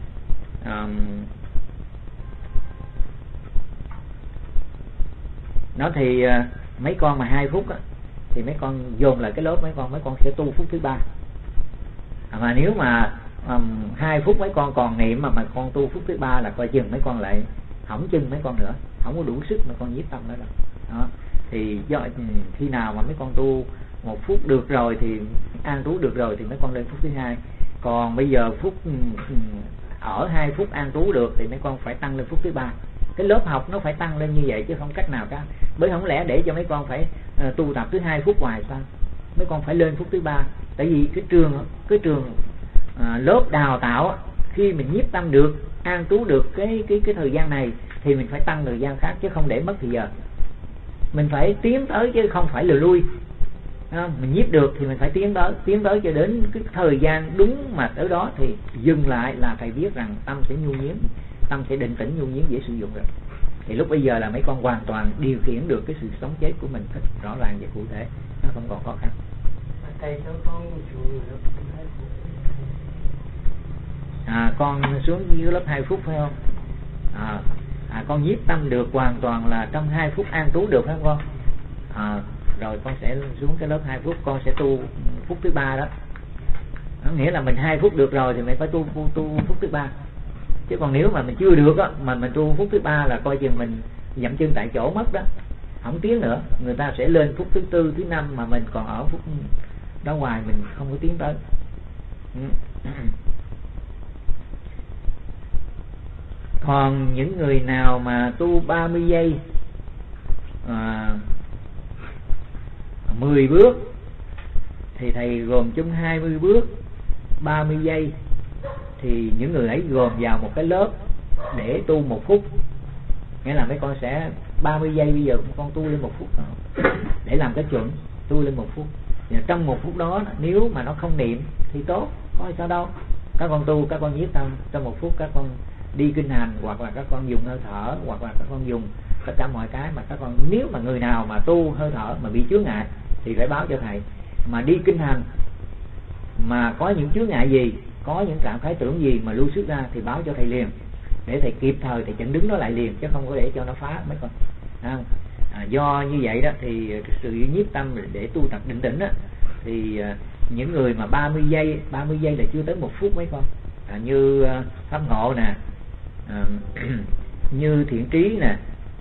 nó thì mấy con mà 2 phút á, thì mấy con dồn lại cái lớp mấy con sẽ tu phút thứ 3. Mà nếu mà 2 phút mấy con còn niệm mà con tu phút thứ 3 là coi chừng mấy con lại hỏng chân mấy con nữa, không có đủ sức mà con nhiếp tâm nữa đâu. Đó. Thì do khi nào mà mấy con tu 1 phút được rồi thì an trú được rồi thì mấy con lên phút thứ 2. Còn bây giờ ở 2 phút an trú được thì mấy con phải tăng lên phút thứ 3. Cái lớp học nó phải tăng lên như vậy chứ không cách nào cả. Bởi không lẽ để cho mấy con phải tu tập thứ 2 phút hoài sao? Mấy con phải lên phút thứ 3. Tại vì cái trường lớp đào tạo khi mình nhiếp tâm được, an trú được cái thời gian này thì mình phải tăng thời gian khác chứ không để mất thời giờ. Mình phải tiến tới chứ không phải lùi lui. Mình nhiếp được thì mình phải tiến tới cho đến cái thời gian đúng mà tới đó thì dừng lại là thầy biết rằng tâm sẽ nhu nhiếm, tâm sẽ định tĩnh nhu nhiếm dễ sử dụng rồi. Thì lúc bây giờ là mấy con hoàn toàn điều khiển được cái sự sống chết của mình rất rõ ràng và cụ thể, nó không còn khó khăn. Thầy cho con xuống lớp 2 phút. Con xuống dưới lớp 2 phút phải không? Con nhiếp tâm được hoàn toàn là trong 2 phút an trú được phải không con? Rồi con sẽ xuống cái lớp 2 phút, con sẽ tu phút thứ 3 đó. Nó nghĩa là mình 2 phút được rồi thì mình phải tu phút thứ 3. Chứ còn nếu mà mình chưa được á, mà mình tu phút thứ 3 là coi chừng mình dậm chân tại chỗ mất đó, không tiến nữa. Người ta sẽ lên phút thứ 4, thứ 5 mà mình còn ở phút đó hoài, mình không có tiến tới. Còn những người nào mà tu 30 giây 10 bước thì thầy gồm chung 20 bước 30 giây, thì những người ấy gồm vào một cái lớp để tu 1 phút. Nghĩa là mấy con sẽ 30 giây bây giờ con tu lên 1 phút để làm cái chuẩn, tu lên 1 phút. Và trong 1 phút đó nếu mà nó không niệm thì tốt, có sao đâu. Các con tu, các con nhiếp tâm trong 1 phút, các con đi kinh hành, hoặc là các con dùng hơi thở, hoặc là các con dùng tất cả mọi cái mà các con. Nếu mà người nào mà tu hơi thở mà bị chướng ngại thì phải báo cho thầy. Mà đi kinh hành mà có những chướng ngại gì, có những cảm khái tưởng gì mà lưu xuất ra thì báo cho thầy liền, để thầy kịp thời thầy chỉnh đứng nó lại liền, chứ không có để cho nó phá mấy con. Do như vậy đó thì sự nhiếp tâm để tu tập định tĩnh đó, thì những người mà 30 giây là chưa tới 1 phút mấy con, như Pháp Ngộ nè, như Thiện Trí nè,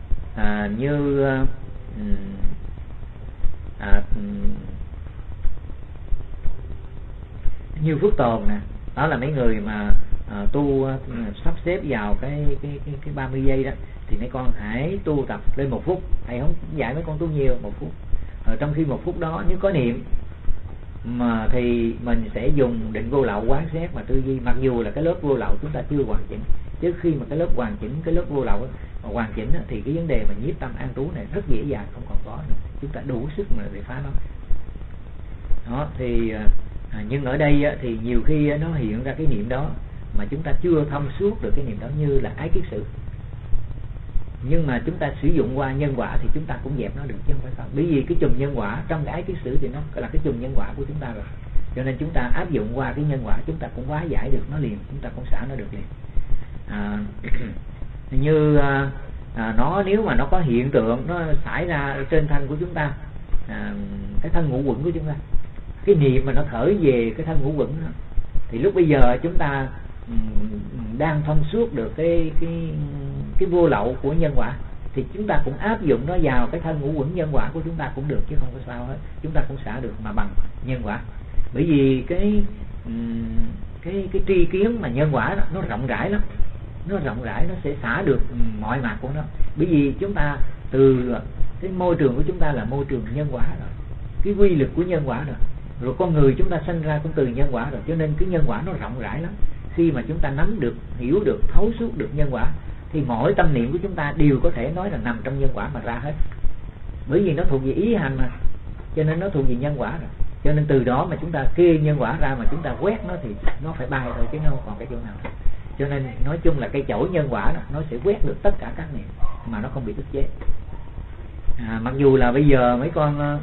như Phước Tồn nè. Đó là mấy người mà tu sắp xếp vào cái 30 giây đó, thì mấy con hãy tu tập lên 1 phút. Thầy không dạy mấy con tu nhiều, 1 phút. Trong khi 1 phút đó nếu có niệm mà thì mình sẽ dùng định vô lậu quán xét mà tư duy. Mặc dù là cái lớp vô lậu chúng ta chưa hoàn chỉnh, chứ khi mà cái lớp hoàn chỉnh, cái lớp vô lậu mà hoàn chỉnh thì cái vấn đề mà nhiếp tâm an trú này rất dễ dàng, không còn có nữa. Chúng ta đủ sức mà để phá nó. Đó thì nhưng ở đây thì nhiều khi nó hiện ra cái niệm đó mà chúng ta chưa thông suốt được cái niệm đó, như là ái kiết sử. Nhưng mà chúng ta sử dụng qua nhân quả thì chúng ta cũng dẹp nó được chứ không phải sao. Bởi vì cái chùm nhân quả trong cái ái kiết sử thì nó là cái chùm nhân quả của chúng ta rồi. Cho nên chúng ta áp dụng qua cái nhân quả, chúng ta cũng hóa giải được nó liền, chúng ta cũng xả nó được liền. Như nó nếu mà nó có hiện tượng nó xảy ra trên thân của chúng ta, cái thân ngũ quẩn của chúng ta, cái niệm mà nó khởi về cái thân ngũ quẩn đó, thì lúc bây giờ chúng ta đang thông suốt được cái vô lậu của nhân quả, thì chúng ta cũng áp dụng nó vào cái thân ngũ quẩn nhân quả của chúng ta cũng được, chứ không có sao hết. Chúng ta cũng xả được mà bằng nhân quả. Bởi vì cái tri kiến mà nhân quả đó, nó rộng rãi lắm, nó rộng rãi, nó sẽ xả được mọi mặt của nó. Bởi vì chúng ta từ cái môi trường của chúng ta là môi trường nhân quả rồi, cái quy lực của nhân quả rồi con người chúng ta sinh ra cũng từ nhân quả rồi, cho nên cái nhân quả nó rộng rãi lắm. Khi mà chúng ta nắm được, hiểu được, thấu suốt được nhân quả, thì mỗi tâm niệm của chúng ta đều có thể nói là nằm trong nhân quả mà ra hết. Bởi vì nó thuộc về ý hành mà, cho nên nó thuộc về nhân quả rồi. Cho nên từ đó mà chúng ta kê nhân quả ra mà chúng ta quét nó thì nó phải bay thôi, chứ nó không còn cái chỗ nào. Cho nên nói chung là cái chổi nhân quả đó, nó sẽ quét được tất cả các niệm mà nó không bị ức chế. Mặc dù là bây giờ mấy con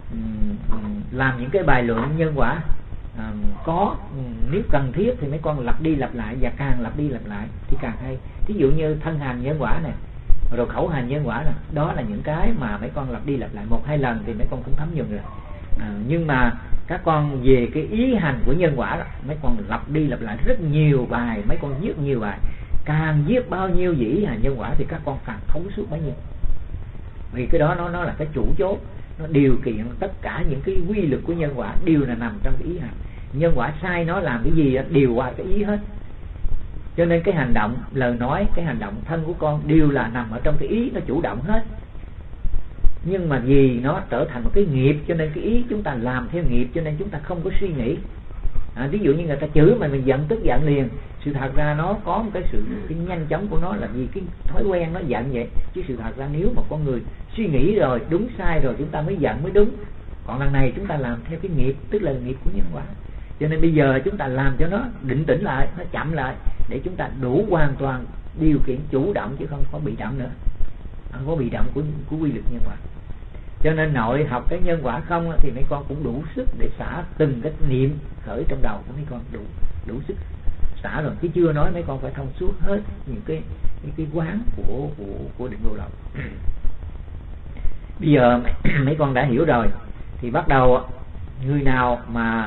làm những cái bài luận nhân quả có, nếu cần thiết thì mấy con lặp đi lặp lại, và càng lặp đi lặp lại thì càng hay. Ví dụ như thân hành nhân quả này, rồi khẩu hành nhân quả này, đó là những cái mà mấy con lặp đi lặp lại 1-2 lần thì mấy con cũng thấm nhuần rồi. Nhưng mà các con về cái ý hành của nhân quả đó, mấy con lặp đi lặp lại rất nhiều bài, mấy con viết nhiều bài, càng viết bao nhiêu về ý hành nhân quả thì các con càng thấu suốt bấy nhiêu. Vì cái đó nó là cái chủ chốt, nó điều kiện tất cả những cái quy lực của nhân quả đều là nằm trong cái ý hành. Nhân quả sai nó làm cái gì đều qua cái ý hết. Cho nên cái hành động, lời nói, cái hành động thân của con đều là nằm ở trong cái ý, nó chủ động hết. Nhưng mà vì nó trở thành một cái nghiệp, cho nên cái ý chúng ta làm theo nghiệp, cho nên chúng ta không có suy nghĩ. Ví dụ như người ta chửi mà mình giận, tức giận liền. Sự thật ra nó có một cái nhanh chóng của nó là vì cái thói quen nó giận vậy. Chứ sự thật ra nếu mà con người suy nghĩ rồi, đúng sai rồi chúng ta mới giận mới đúng. Còn lần này chúng ta làm theo cái nghiệp, tức là nghiệp của nhân quả. Cho nên bây giờ chúng ta làm cho nó định tĩnh lại, nó chậm lại, để chúng ta đủ hoàn toàn điều kiện chủ động, chứ không có bị động nữa, không có bị động của quy lực nhân quả. Cho nên nội học cái nhân quả không thì mấy con cũng đủ sức để xả từng cái niệm khởi trong đầu của mấy con, đủ sức xả rồi, chứ chưa nói mấy con phải thông suốt hết những cái quán của định vô lậu. Bây giờ mấy con đã hiểu rồi thì bắt đầu người nào mà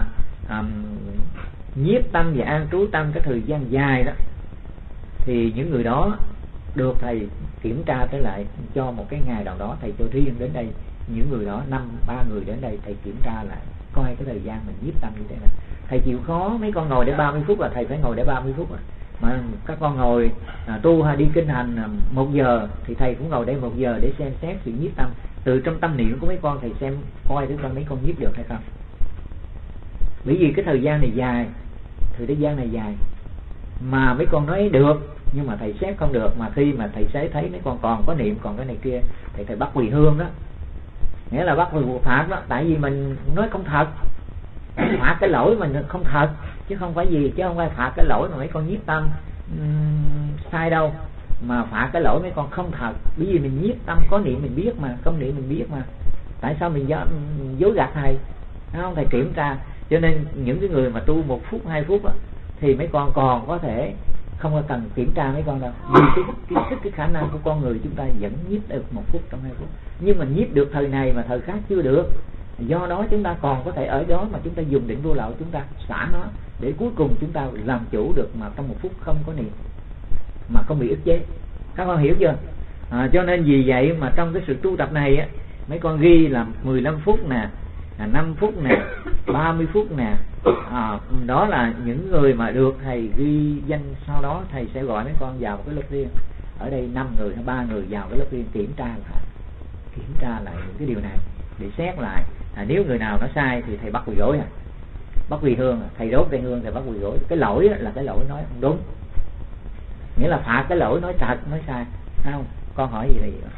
nhiếp tâm và an trú tâm cái thời gian dài đó, thì những người đó được thầy kiểm tra tới lại cho một cái ngày nào đó, thầy cho riêng đến đây những người đó 3 người đến đây, thầy kiểm tra lại coi cái thời gian mình nhiếp tâm như thế nào. Thầy chịu khó mấy con ngồi để 30 phút là thầy phải ngồi để 30 phút rồi. Mà các con ngồi tu hay đi kinh hành 1 giờ thì thầy cũng ngồi đây 1 giờ để xem xét sự nhiếp tâm. Từ trong tâm niệm của mấy con thầy xem coi thử coi mấy con nhiếp được hay không. Bởi vì cái thời gian này dài, thời gian này dài mà mấy con nói được, nhưng mà thầy xét không được. Mà khi mà thầy sẽ thấy mấy con còn có niệm, còn cái này kia, thì thầy bắt quỳ hương đó. Nghĩa là bắt quỳ phạt đó, tại vì mình nói không thật, phạt cái lỗi mình không thật, chứ không phải gì, chứ không phải phạt cái lỗi mà mấy con nhiếp tâm sai đâu, mà phạt cái lỗi mấy con không thật. Bởi vì mình nhiếp tâm có niệm mình biết mà, không niệm mình biết mà, tại sao mình dối gạt thầy, không? Thầy kiểm tra. Cho nên những cái người mà tu 1 phút 2 phút đó, thì mấy con còn có thể không có cần kiểm tra mấy con đâu, vì cái khả năng của con người chúng ta vẫn nhiếp được 1 phút trong 2 phút. Nhưng mà nhiếp được thời này mà thời khác chưa được, do đó chúng ta còn có thể ở đó mà chúng ta dùng định vô lậu, chúng ta xả nó để cuối cùng chúng ta làm chủ được, mà trong 1 phút không có niệm mà không bị ức chế. Các con hiểu chưa? Cho nên vì vậy mà trong cái sự tu tập này á, mấy con ghi là 15 phút nè, 5 phút nè, 30 phút nè. Đó là những người mà được thầy ghi danh, sau đó thầy sẽ gọi mấy con vào cái lớp riêng. Ở đây 5 người hay 3 người vào cái lớp riêng kiểm tra lại những cái điều này để xét lại. Nếu người nào nó sai thì thầy bắt quỳ gối, bắt quỳ hương, thầy đốt cây hương, thầy bắt quỳ gối. Cái lỗi là cái lỗi nói không đúng, nghĩa là phạt cái lỗi nói thật, nói sai. Không, con hỏi gì là gì đó.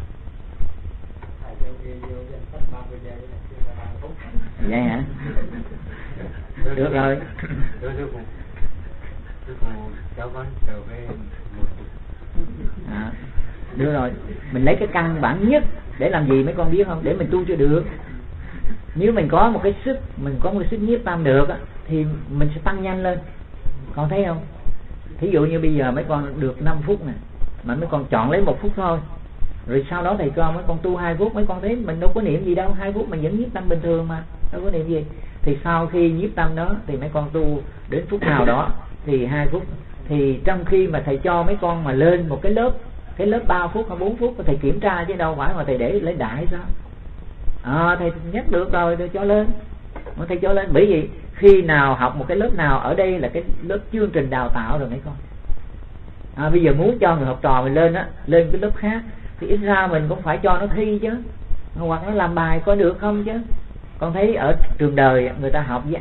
Vậy hả? Được rồi. Được rồi, mình lấy cái căn bản nhất để làm gì mấy con biết không? Để mình tu cho được. Nếu mình có một cái sức, mình có một cái sức nhiếp tâm được á, thì mình sẽ tăng nhanh lên. Con thấy không? Thí dụ như bây giờ mấy con được 5 phút nè, mà mấy con chọn lấy 1 phút thôi, rồi sau đó thầy cho mấy con tu 2 phút, mấy con thấy mình đâu có niệm gì đâu, 2 phút mình vẫn nhiếp tâm bình thường mà, đâu có niệm gì. Thì sau khi nhiếp tâm đó thì mấy con tu đến phút nào đó thì 2 phút, thì trong khi mà thầy cho mấy con mà lên một cái lớp 3 phút hay 4 phút, thầy kiểm tra chứ đâu phải mà thầy để lấy đại sao. Thầy nhắc được rồi, thầy cho lên. Mà thầy cho lên bởi vì khi nào học một cái lớp nào, ở đây là cái lớp chương trình đào tạo rồi mấy con. Bây giờ muốn cho người học trò mình lên á, lên cái lớp khác thì ít ra mình cũng phải cho nó thi chứ, hoặc nó làm bài có được không chứ. Con thấy ở trường đời người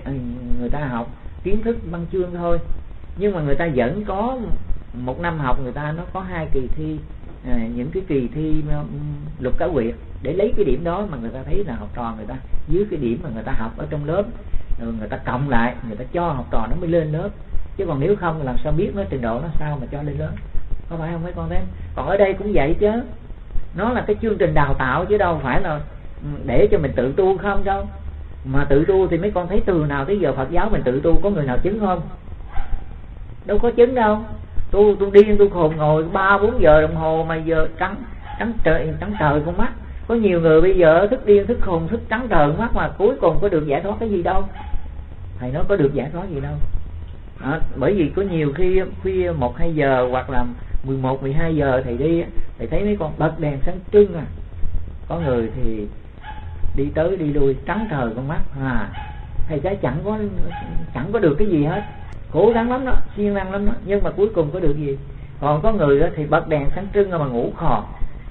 ta học kiến thức văn chương thôi, nhưng mà người ta vẫn có một năm học, người ta nó có 2 kỳ thi, những cái kỳ thi lục cả quyệt, để lấy cái điểm đó mà người ta thấy là học trò người ta dưới cái điểm mà người ta học ở trong lớp, rồi người ta cộng lại, người ta cho học trò nó mới lên lớp. Chứ còn nếu không làm sao biết nó trình độ nó sao mà cho lên lớp, có phải không mấy con thấy? Còn ở đây cũng vậy chứ, nó là cái chương trình đào tạo chứ đâu phải là để cho mình tự tu không đâu. Mà tự tu thì mấy con thấy từ nào tới giờ Phật giáo mình tự tu có người nào chứng không? Đâu có chứng đâu. Tu điên tu khùng ngồi 3-4 giờ đồng hồ mà giờ trắng trời con mắt. Có nhiều người bây giờ thức điên thức khùng thức trắng trời con mắt mà cuối cùng có được giải thoát cái gì đâu. Thầy nói có được giải thoát gì đâu. Bởi vì có nhiều khi khuya 1-2 giờ hoặc là 11-12 giờ thầy đi, thầy thấy mấy con bật đèn sáng trưng có người thì đi tới đi lui trắng trời con mắt, thầy thấy chẳng có được cái gì hết, cố gắng lắm đó, siêng năng lắm đó, nhưng mà cuối cùng có được gì. Còn có người đó thì bật đèn sáng trưng mà ngủ khò,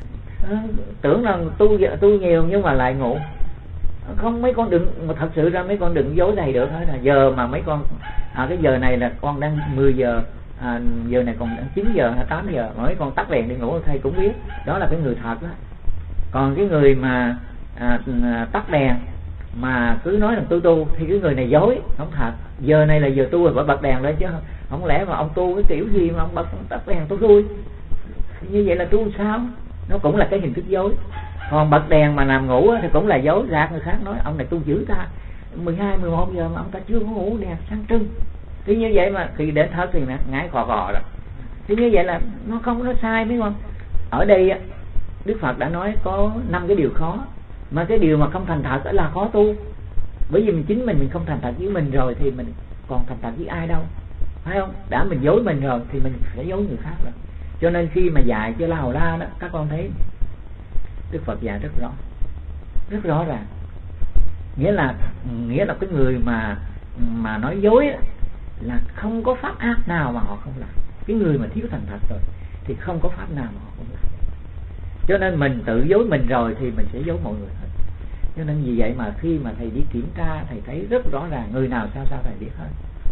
tưởng là tu nhiều nhưng mà lại ngủ. Không, mấy con đừng, mà thật sự ra mấy con đừng dối thầy được hết. Là giờ mà mấy con cái giờ này là con đang 10 giờ, giờ này còn 9 giờ hay 8 giờ mà mấy con tắt đèn đi ngủ, thầy cũng biết đó là cái người thật đó. Còn cái người mà tắt đèn mà cứ nói là tu thì cái người này dối, không thật. Giờ này là giờ tu rồi phải bật đèn lên chứ không lẽ mà ông tu cái kiểu gì mà ông tắt đèn tu lui, như vậy là tu sao? Nó cũng là cái hình thức dối. Còn bật đèn mà nằm ngủ thì cũng là dối, gạt người khác nói ông này tu dữ ta, 12-11 giờ mà ông ta chưa có ngủ đèn sáng trưng. Thì như vậy mà khi đến thật thì ngái khò rồi. Thì như vậy là nó không, nó sai mấy con. Ở đây Đức Phật đã nói có 5 cái điều khó, mà cái điều mà không thành thật đó là khó tu. Bởi vì chính mình không thành thật với mình rồi thì mình còn thành thật với ai đâu, phải không? Đã mình dối mình rồi thì mình phải dối người khác rồi. Cho nên khi mà dạy cho La Hầu La đó, các con thấy Đức Phật dạy rất rõ ràng. Nghĩa là cái người mà nói dối là không có pháp ác nào mà họ không làm. Cái người mà thiếu thành thật rồi thì không có pháp nào mà họ không làm. Cho nên mình tự dối mình rồi thì mình sẽ dối mọi người hết. Cho nên vì vậy mà khi mà thầy đi kiểm tra, thầy thấy rất rõ ràng người nào sao thầy biết hết.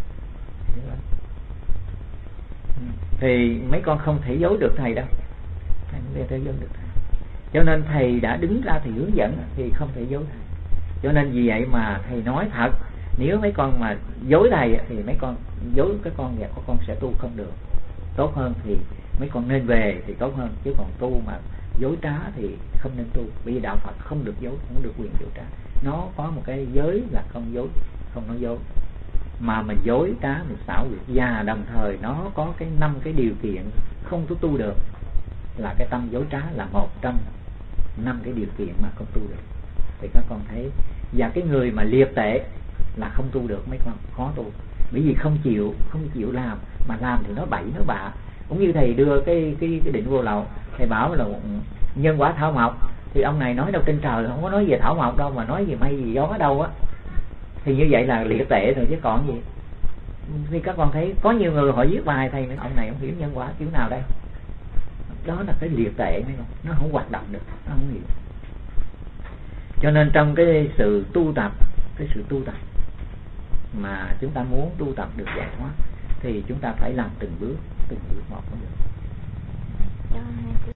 Thì mấy con không thể dối được thầy đâu, thầy không thể dối được thầy. Cho nên thầy đã đứng ra thì hướng dẫn thì không thể dối thầy. Cho nên vì vậy mà thầy nói thật, nếu mấy con mà dối thầy thì mấy con dối cái con và con sẽ tu không được. Tốt hơn thì mấy con nên về thì tốt hơn, chứ còn tu mà dối trá thì không nên tu. Bởi vì đạo Phật không được dối, không được quyền dối trá. Nó có một cái giới là không dối, không nói dối. Mà mình dối trá, mình xảo quyệt, và đồng thời nó có cái 5 cái điều kiện không tu được, là cái tâm dối trá là một trong 5 cái điều kiện mà không tu được. Thì các con thấy, và cái người mà liệt tệ là không tu được mấy con, khó tu. Bởi vì không chịu làm, mà làm thì nó bậy nó bạ. Cũng như thầy đưa cái định vô lậu, thầy bảo là nhân quả thảo mộc, thì ông này nói đâu trên trời, không có nói về thảo mộc đâu, mà nói về mây gì gió ở đâu á. Thì như vậy là liệt tệ rồi chứ còn gì. Thì các con thấy có nhiều người họ viết bài thầy nói ông này không hiểu nhân quả kiểu nào đây. Đó là cái liệt tệ này, nó không hoạt động được, nó không hiểu. Cho nên trong cái sự tu tập mà chúng ta muốn tu tập được giải thoát thì chúng ta phải làm từng bước một mới được.